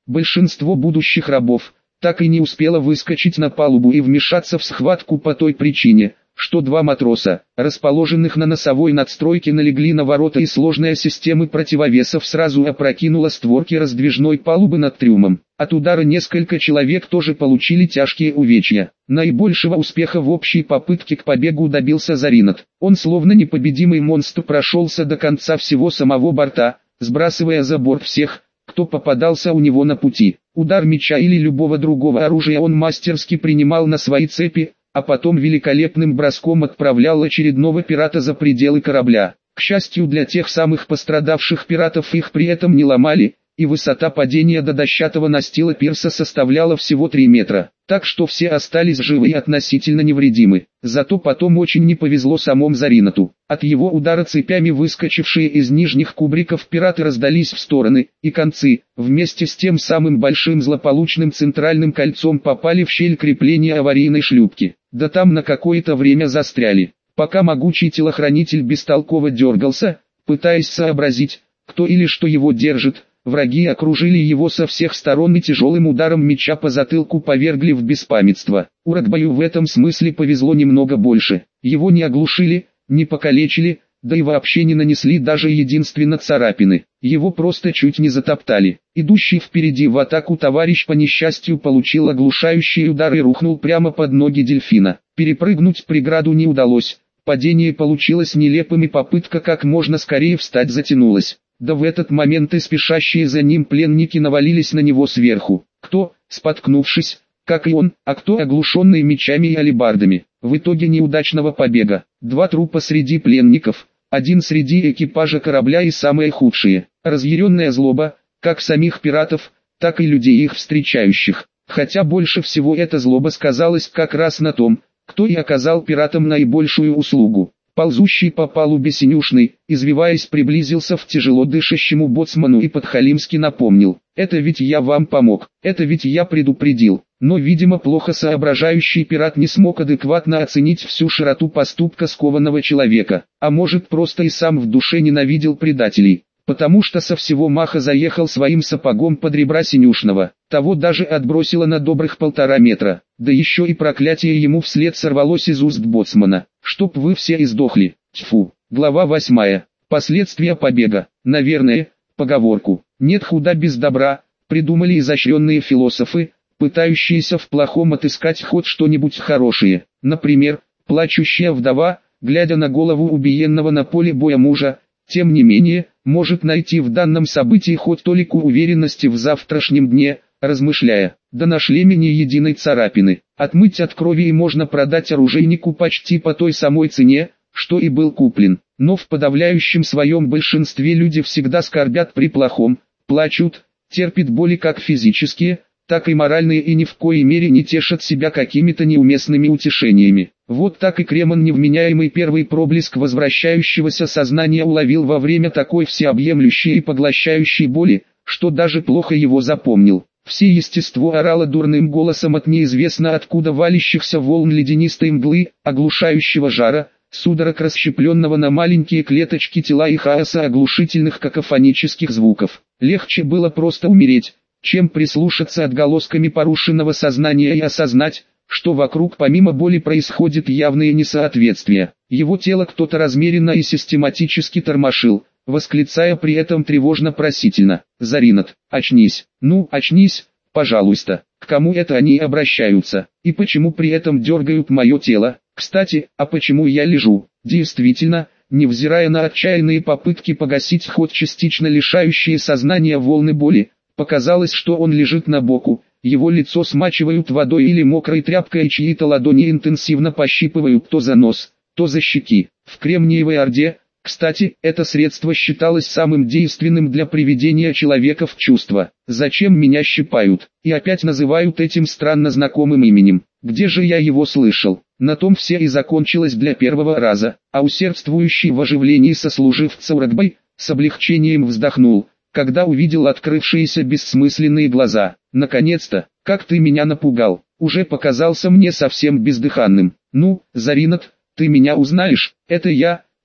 Большинство будущих рабов так и не успело выскочить на палубу и вмешаться в схватку по той причине, что два матроса, расположенных на носовой надстройке, налегли на ворота, и сложная система противовесов сразу опрокинула створки раздвижной палубы над трюмом. От удара несколько человек тоже получили тяжкие увечья. Наибольшего успеха в общей попытке к побегу добился Заринат. Он словно непобедимый монстр прошелся до конца всего самого борта, сбрасывая за борт всех, кто попадался у него на пути. Удар меча или любого другого оружия он мастерски принимал на свои цепи, а потом великолепным броском отправлял очередного пирата за пределы корабля. К счастью для тех самых пострадавших пиратов, их при этом не ломали, и высота падения до дощатого настила пирса составляла всего три метра, так что все остались живы и относительно невредимы. Зато потом очень не повезло самому Заринату. От его удара цепями выскочившие из нижних кубриков пираты раздались в стороны, и концы, вместе с тем самым большим злополучным центральным кольцом, попали в щель крепления аварийной шлюпки. Да там на какое-то время застряли. Пока могучий телохранитель бестолково дергался, пытаясь сообразить, кто или что его держит, враги окружили его со всех сторон и тяжелым ударом меча по затылку повергли в беспамятство. Урагбаю в этом смысле повезло немного больше. Его не оглушили, не покалечили, да и вообще не нанесли даже единственно царапины. Его просто чуть не затоптали. Идущий впереди в атаку товарищ по несчастью получил оглушающий удар и рухнул прямо под ноги дельфина. Перепрыгнуть преграду не удалось. Падение получилось нелепым, и попытка как можно скорее встать затянулась. Да в этот момент и спешащие за ним пленники навалились на него сверху. Кто, споткнувшись, как и он, а кто оглушенный мечами и алебардами. В итоге неудачного побега. Два трупа среди пленников, один среди экипажа корабля, и самое худшее – разъяренная злоба, как самих пиратов, так и людей их встречающих. Хотя больше всего эта злоба сказалась как раз на том, кто и оказал пиратам наибольшую услугу. Ползущий по палубе синюшный, извиваясь, приблизился к тяжело дышащему боцману и подхалимски напомнил: «Это ведь я вам помог, это ведь я предупредил». Но, видимо, плохо соображающий пират не смог адекватно оценить всю широту поступка скованного человека, а может, просто и сам в душе ненавидел предателей, потому что со всего маха заехал своим сапогом под ребра синюшного, того даже отбросило на добрых полтора метра, да еще и проклятие ему вслед сорвалось из уст боцмана: «Чтоб вы все издохли». Тьфу. Глава восьмая. Последствия побега. Наверное, поговорку «нет худа без добра» придумали изощренные философы, пытающиеся в плохом отыскать хоть что-нибудь хорошее. Например, плачущая вдова, глядя на голову убиенного на поле боя мужа, тем не менее, может найти в данном событии хоть толику уверенности в завтрашнем дне, размышляя: да на шлеме ни единой царапины, отмыть от крови и можно продать оружейнику почти по той самой цене, что и был куплен. Но в подавляющем своем большинстве люди всегда скорбят при плохом, плачут, терпят боли как физические, так и моральные, и ни в коей мере не тешат себя какими-то неуместными утешениями. Вот так и Кремон невменяемый первый проблеск возвращающегося сознания уловил во время такой всеобъемлющей и поглощающей боли, что даже плохо его запомнил. Все естество орало дурным голосом от неизвестно откуда валящихся волн ледянистой мглы, оглушающего жара, судорог расщепленного на маленькие клеточки тела и хаоса оглушительных какофонических звуков. Легче было просто умереть, чем прислушаться отголосками порушенного сознания и осознать, что вокруг помимо боли происходит явные несоответствия. Его тело кто-то размеренно и систематически тормошил, восклицая при этом тревожно-просительно: «Заринат, очнись, ну очнись, пожалуйста». К кому это они обращаются? И почему при этом дергают мое тело? Кстати, а почему я лежу? Действительно, невзирая на отчаянные попытки погасить хоть частично лишающие сознания волны боли, показалось, что он лежит на боку, его лицо смачивают водой или мокрой тряпкой, и чьи-то ладони интенсивно пощипывают то за нос, то за щеки. В Кремниевой Орде, кстати, это средство считалось самым действенным для приведения человека в чувство. Зачем меня щипают? И опять называют этим странно знакомым именем. Где же я его слышал? На том все и закончилось для первого раза, а усердствующий в оживлении сослуживца Урагбай с облегчением вздохнул, когда увидел открывшиеся бессмысленные глаза. «Наконец-то, как ты меня напугал, уже показался мне совсем бездыханным. Ну, Заринат, ты меня узнаешь, это я,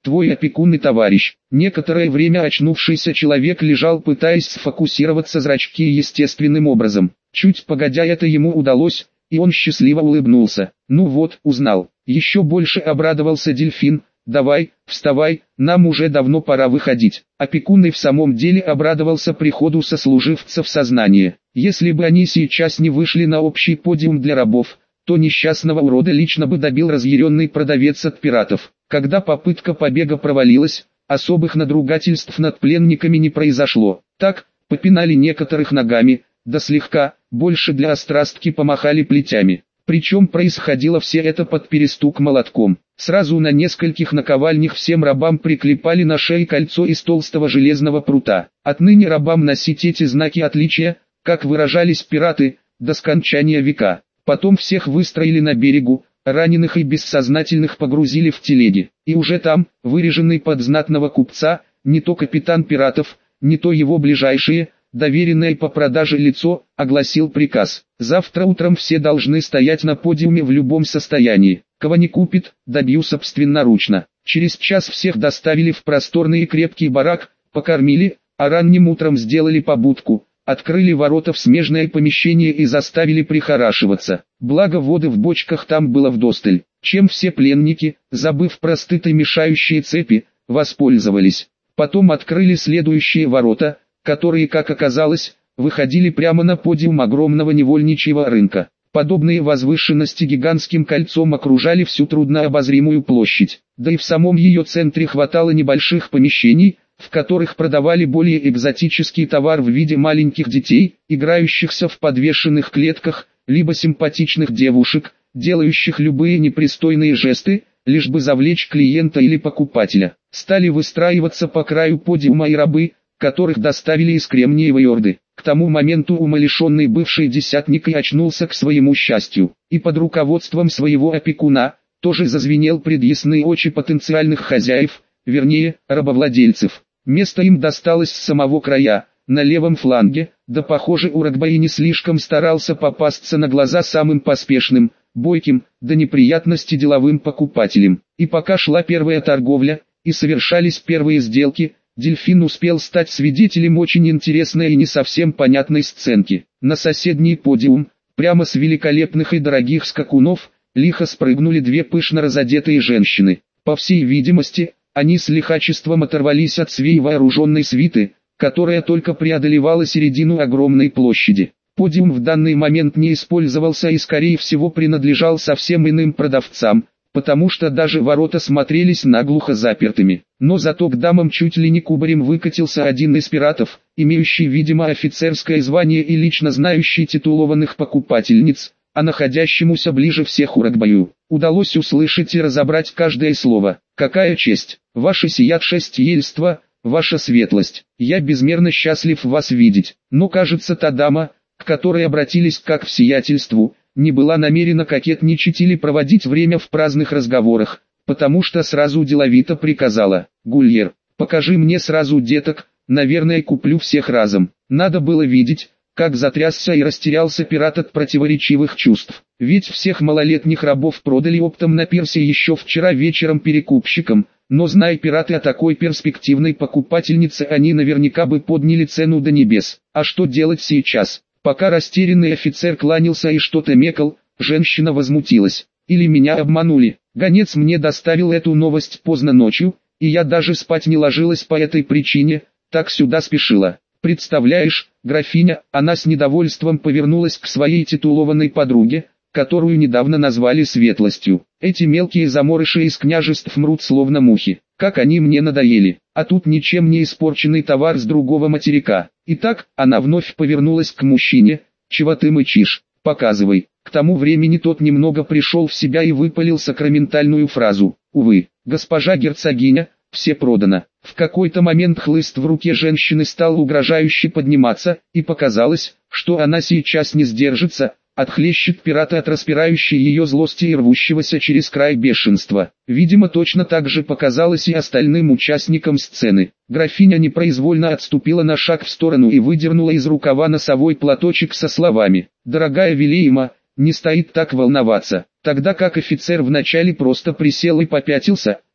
твой опекун и товарищ». Некоторое время очнувшийся человек лежал, пытаясь сфокусироваться зрачки естественным образом. Чуть погодя это ему удалось, и он счастливо улыбнулся. «Ну вот, узнал». Еще больше обрадовался дельфин. «Давай, вставай, нам уже давно пора выходить». Опекун и в самом деле обрадовался приходу сослуживца в сознание. Если бы они сейчас не вышли на общий подиум для рабов, то несчастного урода лично бы добил разъяренный продавец от пиратов. Когда попытка побега провалилась, особых надругательств над пленниками не произошло. Так, попинали некоторых ногами, да слегка, больше для острастки помахали плетями. Причем происходило все это под перестук молотком. Сразу на нескольких наковальнях всем рабам приклепали на шеи кольцо из толстого железного прута. Отныне рабам носить эти знаки отличия, как выражались пираты, до скончания века. Потом всех выстроили на берегу, раненых и бессознательных погрузили в телеги. И уже там, выреженный под знатного купца, не то капитан пиратов, не то его ближайшие, доверенное по продаже лицо, огласил приказ. Завтра утром все должны стоять на подиуме в любом состоянии. Кого не купит, добью собственноручно. Через час всех доставили в просторный и крепкий барак, покормили, а ранним утром сделали побудку, открыли ворота в смежное помещение и заставили прихорашиваться. Благо воды в бочках там было вдосталь, чем все пленники, забыв про стыд и мешающие цепи, воспользовались. Потом открыли следующие ворота, которые, как оказалось, выходили прямо на подиум огромного невольничьего рынка. Подобные возвышенности гигантским кольцом окружали всю труднообозримую площадь, да и в самом ее центре хватало небольших помещений, в которых продавали более экзотический товар в виде маленьких детей, играющихся в подвешенных клетках, либо симпатичных девушек, делающих любые непристойные жесты, лишь бы завлечь клиента или покупателя. Стали выстраиваться по краю подиума и рабы, которых доставили из Кремниевой Орды. К тому моменту умалишенный бывший десятник и очнулся к своему счастью, и под руководством своего опекуна, тоже зазвенел пред ясные очи потенциальных хозяев, вернее, рабовладельцев. Место им досталось с самого края, на левом фланге, да похоже Урагбай не слишком старался попасться на глаза самым поспешным, бойким, до неприятности деловым покупателям. И пока шла первая торговля, и совершались первые сделки, дельфин успел стать свидетелем очень интересной и не совсем понятной сценки. На соседний подиум, прямо с великолепных и дорогих скакунов, лихо спрыгнули две пышно разодетые женщины. По всей видимости, они с лихачеством оторвались от свей вооруженной свиты, которая только преодолевала середину огромной площади. Подиум в данный момент не использовался и скорее всего принадлежал совсем иным продавцам, потому что даже ворота смотрелись наглухо запертыми. Но зато к дамам чуть ли не кубарем выкатился один из пиратов, имеющий, видимо, офицерское звание и лично знающий титулованных покупательниц, а находящемуся ближе всех Урагбаю. Удалось услышать и разобрать каждое слово. «Какая честь! Ваше сиятельство, ваша светлость! Я безмерно счастлив вас видеть!» Но кажется, та дама, к которой обратились как к сиятельству, не была намерена кокетничать или проводить время в праздных разговорах, потому что сразу деловито приказала: «Гульер, покажи мне сразу деток, наверное куплю всех разом». Надо было видеть, как затрясся и растерялся пират от противоречивых чувств. Ведь всех малолетних рабов продали оптом на пирсе еще вчера вечером перекупщикам, но зная пираты о такой перспективной покупательнице, они наверняка бы подняли цену до небес. А что делать сейчас? Пока растерянный офицер кланялся и что-то мекал, женщина возмутилась. Или меня обманули. Гонец мне доставил эту новость поздно ночью, и я даже спать не ложилась по этой причине, так сюда спешила. Представляешь, графиня, она с недовольством повернулась к своей титулованной подруге, которую недавно назвали светлостью. Эти мелкие заморыши из княжеств мрут словно мухи. Как они мне надоели. А тут ничем не испорченный товар с другого материка. Итак, она вновь повернулась к мужчине. «Чего ты мычишь? Показывай». К тому времени тот немного пришел в себя и выпалил сакраментальную фразу: «Увы, госпожа герцогиня, все продано». В какой-то момент хлыст в руке женщины стал угрожающе подниматься, и показалось, что она сейчас не сдержится, отхлещет пирата от распирающей ее злости и рвущегося через край бешенства. Видимо, точно так же показалось и остальным участникам сцены. Графиня непроизвольно отступила на шаг в сторону и выдернула из рукава носовой платочек со словами: «Дорогая Вилейма, не стоит так волноваться». Тогда как офицер вначале просто присел и попятился,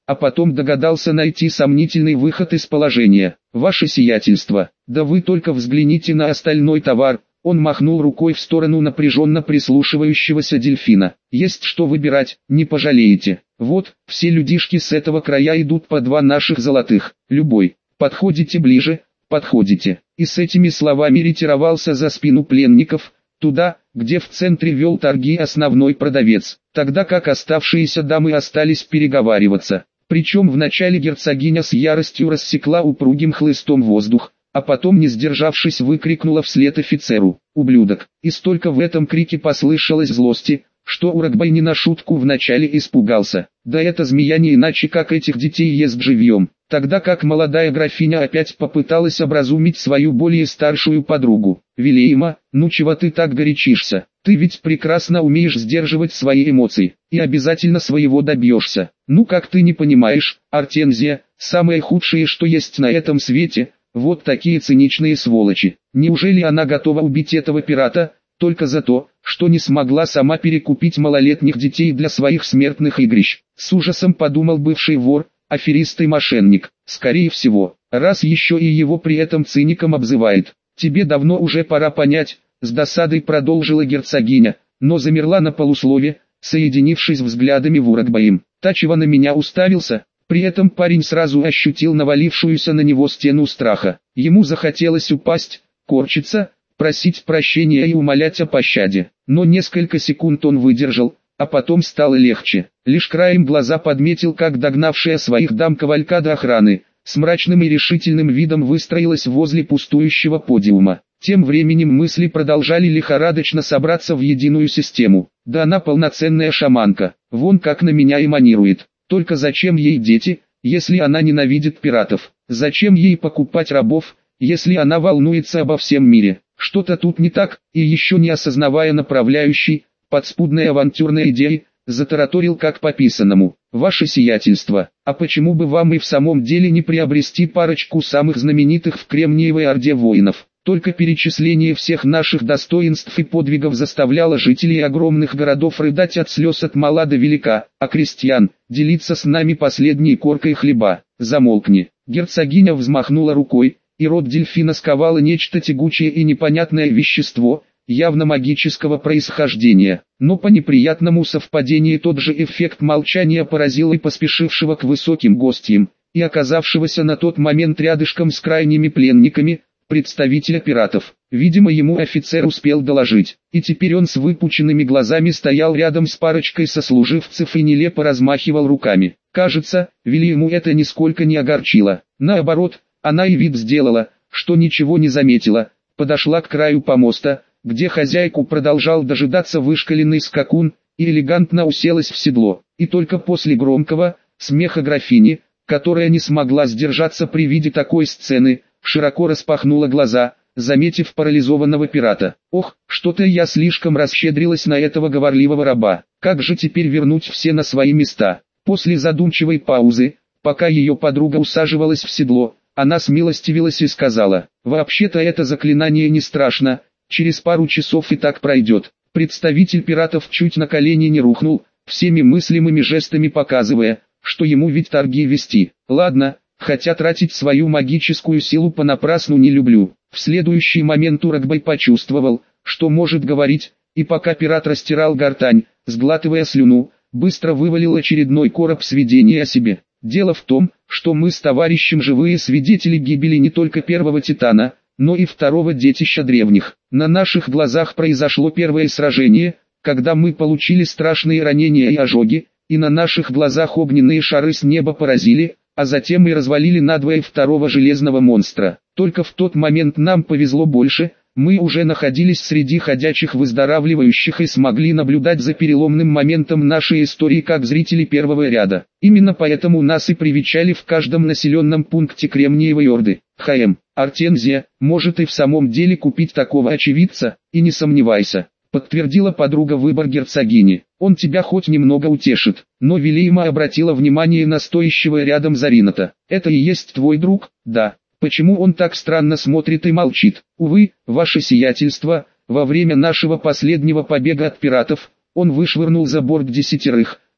а потом догадался найти сомнительный выход из положения. Ваше сиятельство, да вы только взгляните на остальной товар. Он махнул рукой в сторону напряженно прислушивающегося дельфина. Есть что выбирать, не пожалеете. Вот, все людишки с этого края идут по два наших золотых. Любой. Подходите ближе, подходите. И с этими словами ретировался за спину пленников, туда, где в центре вел торги основной продавец, тогда как оставшиеся дамы остались переговариваться. Причем вначале герцогиня с яростью рассекла упругим хлыстом воздух, а потом, не сдержавшись, выкрикнула вслед офицеру: «Ублюдок!» И столько в этом крике послышалось злости, что Урагбай не на шутку вначале испугался. Да эта змея не иначе как этих детей ест живьем. Тогда как молодая графиня опять попыталась образумить свою более старшую подругу. «Вилейма, ну чего ты так горячишься? Ты ведь прекрасно умеешь сдерживать свои эмоции, и обязательно своего добьешься. Ну как ты не понимаешь, Артензия, самое худшее, что есть на этом свете – вот такие циничные сволочи. Неужели она готова убить этого пирата, только за то, что не смогла сама перекупить малолетних детей для своих смертных игрищ?» С ужасом подумал бывший вор, аферист и мошенник. Скорее всего, раз еще и его при этом циником обзывает. «Тебе давно уже пора понять», — с досадой продолжила герцогиня, но замерла на полуслове, соединившись взглядами в Урагбаем. «Та чего на меня уставился?» При этом парень сразу ощутил навалившуюся на него стену страха. Ему захотелось упасть, корчиться, просить прощения и умолять о пощаде. Но несколько секунд он выдержал, а потом стало легче. Лишь краем глаза подметил, как догнавшая своих дам кавалькада охраны, с мрачным и решительным видом выстроилась возле пустующего подиума. Тем временем мысли продолжали лихорадочно собраться в единую систему. Да она полноценная шаманка, вон как на меня эманирует. Только зачем ей дети, если она ненавидит пиратов? Зачем ей покупать рабов, если она волнуется обо всем мире? Что-то тут не так, и еще не осознавая направляющей, подспудной авантюрной идеи, затараторил как по писанному: «Ваше сиятельство, а почему бы вам и в самом деле не приобрести парочку самых знаменитых в Кремниевой Орде воинов?» Только перечисление всех наших достоинств и подвигов заставляло жителей огромных городов рыдать от слез от мала до велика, а крестьян – делиться с нами последней коркой хлеба. «Замолкни!» Герцогиня взмахнула рукой, и рот дельфина сковало нечто тягучее и непонятное вещество, явно магического происхождения. Но по неприятному совпадению тот же эффект молчания поразил и поспешившего к высоким гостям, и оказавшегося на тот момент рядышком с крайними пленниками, представителя пиратов. Видимо, ему офицер успел доложить, и теперь он с выпученными глазами стоял рядом с парочкой сослуживцев и нелепо размахивал руками. Кажется, Вильяму это нисколько не огорчило. Наоборот, она и вид сделала, что ничего не заметила, подошла к краю помоста, где хозяйку продолжал дожидаться вышкаленный скакун, и элегантно уселась в седло. И только после громкого смеха графини, которая не смогла сдержаться при виде такой сцены, широко распахнула глаза, заметив парализованного пирата. «Ох, что-то я слишком расщедрилась на этого говорливого раба. Как же теперь вернуть все на свои места?» После задумчивой паузы, пока ее подруга усаживалась в седло, она смилостивилась и сказала: «Вообще-то это заклинание не страшно, через пару часов и так пройдет». Представитель пиратов чуть на колени не рухнул, всеми мыслимыми жестами показывая, что ему ведь торги вести. «Ладно, хотя тратить свою магическую силу понапрасну не люблю». В следующий момент Урагбай почувствовал, что может говорить, и пока пират растирал гортань, сглатывая слюну, быстро вывалил очередной короб сведений о себе. «Дело в том, что мы с товарищем живые свидетели гибели не только первого титана, но и второго детища древних. На наших глазах произошло первое сражение, когда мы получили страшные ранения и ожоги, и на наших глазах огненные шары с неба поразили, а затем и развалили надвое второго железного монстра. Только в тот момент нам повезло больше, мы уже находились среди ходячих выздоравливающих и смогли наблюдать за переломным моментом нашей истории как зрители первого ряда. Именно поэтому нас и привечали в каждом населенном пункте Кремниевой Орды. ХМ, Артензия, может и в самом деле купить такого очевидца, и не сомневайся», подтвердила подруга выбор герцогини. «Он тебя хоть немного утешит». Но Вилейма обратила внимание на стоящего рядом Зарината. «Это и есть твой друг?» «Да». «Почему он так странно смотрит и молчит?» «Увы, ваше сиятельство, во время нашего последнего побега от пиратов, он вышвырнул за борт десятерых,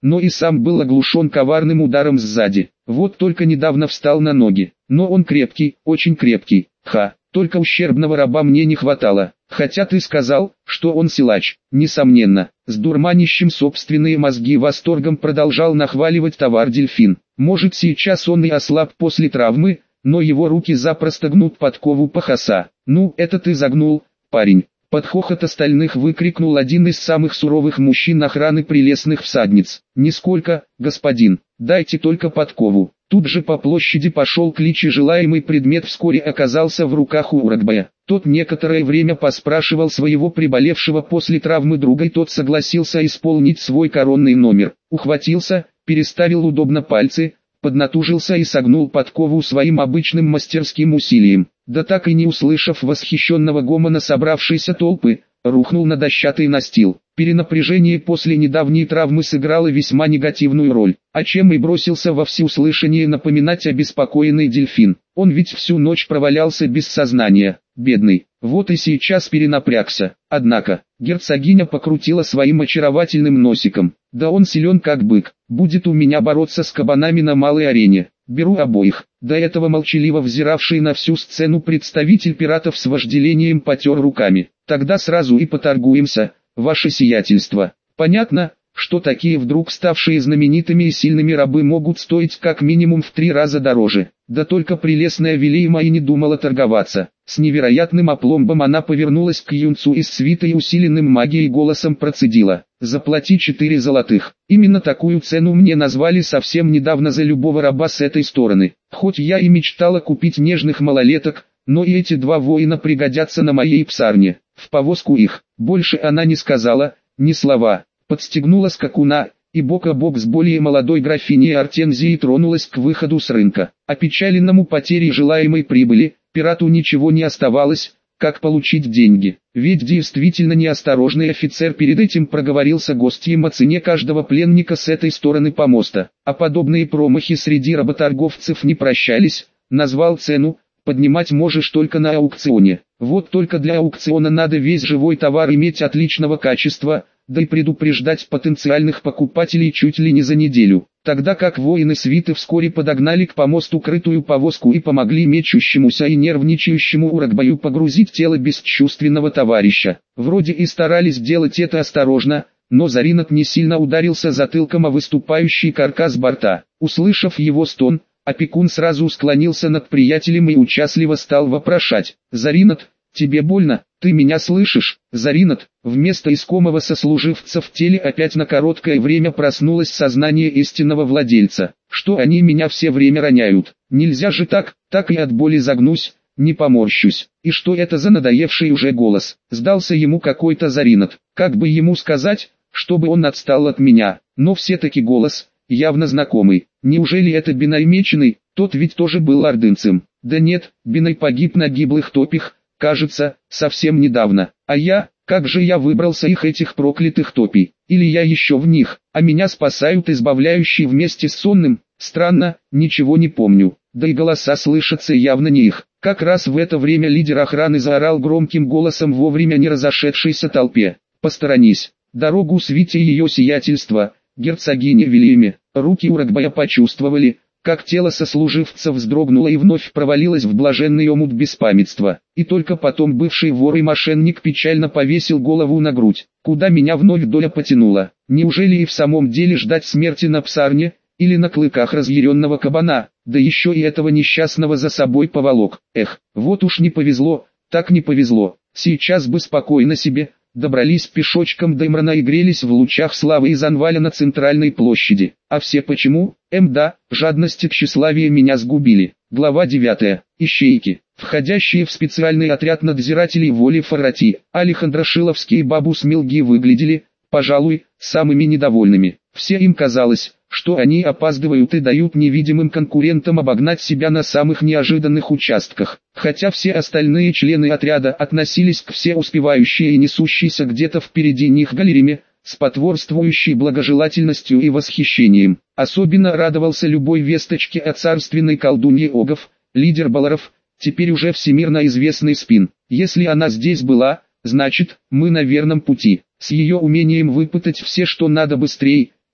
но и сам был оглушен коварным ударом сзади. Вот только недавно встал на ноги, но он крепкий, очень крепкий, ха, только ущербного раба мне не хватало. Хотя ты сказал, что он силач. Несомненно, с дурманящим собственные мозги восторгом продолжал нахваливать товар дельфин. Может, сейчас он и ослаб после травмы, но его руки запросто гнут подкову пахоса. Ну, это ты загнул, парень. Под хохот остальных выкрикнул один из самых суровых мужчин охраны прелестных всадниц. «Нисколько, господин, дайте только подкову». Тут же по площади пошел клич, и желаемый предмет вскоре оказался в руках у Урагбая. Тот некоторое время поспрашивал своего приболевшего после травмы друга, и тот согласился исполнить свой коронный номер. Ухватился, переставил удобно пальцы, поднатужился и согнул подкову своим обычным мастерским усилием. Да так и не услышав восхищенного гомона собравшейся толпы, рухнул на дощатый настил. Перенапряжение после недавней травмы сыграло весьма негативную роль, о чем и бросился во всеуслышание напоминать обеспокоенный дельфин. Он ведь всю ночь провалялся без сознания, бедный, вот и сейчас перенапрягся. Однако, герцогиня покрутила своим очаровательным носиком. Да он силен как бык, будет у меня бороться с кабанами на малой арене. Беру обоих. До этого молчаливо взиравший на всю сцену представитель пиратов с вожделением потер руками. Тогда сразу и поторгуемся, ваше сиятельство. Понятно, что такие вдруг ставшие знаменитыми и сильными рабы могут стоить как минимум в три раза дороже. Да только прелестная Вилейма и не думала торговаться. С невероятным опломбом она повернулась к юнцу из свиты и усиленным магией голосом процедила: «Заплати четыре золотых». Именно такую цену мне назвали совсем недавно за любого раба с этой стороны. Хоть я и мечтала купить нежных малолеток, но и эти два воина пригодятся на моей псарне. В повозку их. Больше она не сказала, ни слова. Подстегнула скакуна, и бок о бок с более молодой графиней Артензией тронулась к выходу с рынка. Опечаленному потерей желаемой прибыли, пирату ничего не оставалось, как получить деньги. Ведь действительно неосторожный офицер перед этим проговорился гостям о цене каждого пленника с этой стороны помоста. А подобные промахи среди работорговцев не прощались, назвал цену, поднимать можешь только на аукционе. Вот только для аукциона надо весь живой товар иметь отличного качества, да и предупреждать потенциальных покупателей чуть ли не за неделю. Тогда как воины свиты вскоре подогнали к помосту крытую повозку и помогли мечущемуся и нервничающему Урагбаю погрузить тело бесчувственного товарища. Вроде и старались делать это осторожно, но Заринат не сильно ударился затылком о выступающий каркас борта. Услышав его стон, опекун сразу склонился над приятелем и участливо стал вопрошать: «Заринат, тебе больно? Ты меня слышишь?» Заринат, вместо искомого сослуживца в теле опять на короткое время проснулось сознание истинного владельца. Что они меня все время роняют? Нельзя же так, так и от боли загнусь, не поморщусь. И что это за надоевший уже голос? Сдался ему какой-то Заринат. Как бы ему сказать, чтобы он отстал от меня? Но все-таки голос, явно знакомый. Неужели это Бинай Меченый? Тот ведь тоже был ордынцем. Да нет, Бинай погиб на гиблых топях, кажется, совсем недавно. А я, как же я выбрался их этих проклятых топий? Или я еще в них, а меня спасают избавляющие вместе с сонным? Странно, ничего не помню. Да и голоса слышатся явно не их. Как раз в это время лидер охраны заорал громким голосом вовремя не разошедшейся толпе: «Посторонись! Дорогу свите ее сиятельства, герцогине Вильяме». Руки Урагбая почувствовали, как тело сослуживца вздрогнуло и вновь провалилось в блаженный омут беспамятства. И только потом бывший вор и мошенник печально повесил голову на грудь. Куда меня вновь доля потянула? Неужели и в самом деле ждать смерти на псарне, или на клыках разъяренного кабана? Да еще и этого несчастного за собой поволок. Эх, вот уж не повезло, так не повезло. Сейчас бы спокойно себе добрались пешочком до Имрана и грелись в лучах славы из Анваля на центральной площади. А все почему? Эм да, жадность и тщеславие меня сгубили. Глава девятая. Ищейки, входящие в специальный отряд надзирателей воли Фарати, Алехандро Шиловский и Бабус Милги выглядели, пожалуй, самыми недовольными. Все им казалось, что они опаздывают и дают невидимым конкурентам обогнать себя на самых неожиданных участках. Хотя все остальные члены отряда относились к все успевающей и несущейся где-то впереди них галереме, с потворствующей благожелательностью и восхищением. Особенно радовался любой весточке от царственной колдуньи Огов, лидер Баларов, теперь уже всемирно известный Спин. Если она здесь была, значит, мы на верном пути. С ее умением выпытать все что надо быстрее,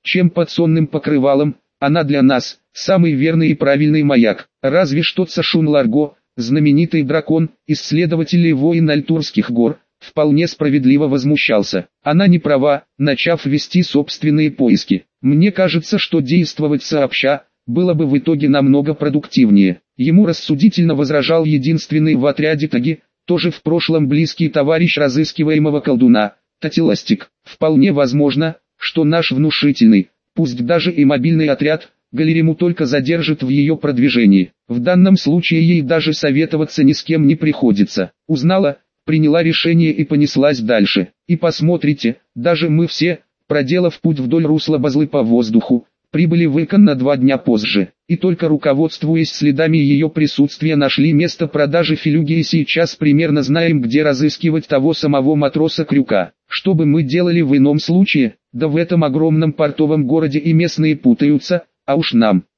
чем под сонным покрывалом. Она для нас самый верный и правильный маяк. Разве что Цашун Ларго, знаменитый дракон, исследователь и воин Альтурских гор, вполне справедливо возмущался. Она не права, начав вести собственные поиски. Мне кажется, что действовать сообща было бы в итоге намного продуктивнее. Ему рассудительно возражал единственный в отряде Таги, тоже в прошлом близкий товарищ разыскиваемого колдуна, Татиластик. Вполне возможно, что наш внушительный, пусть даже и мобильный отряд, Галериму только задержит в ее продвижении. В данном случае ей даже советоваться ни с кем не приходится. Узнала, приняла решение и понеслась дальше. И посмотрите, даже мы все, проделав путь вдоль русла Базлы по воздуху, прибыли в Икон на два дня позже. И только руководствуясь следами ее присутствия нашли место продажи филюги и сейчас примерно знаем, где разыскивать того самого матроса Крюка. Что бы мы делали в ином случае? Да в этом огромном портовом городе и местные путаются, а уж нам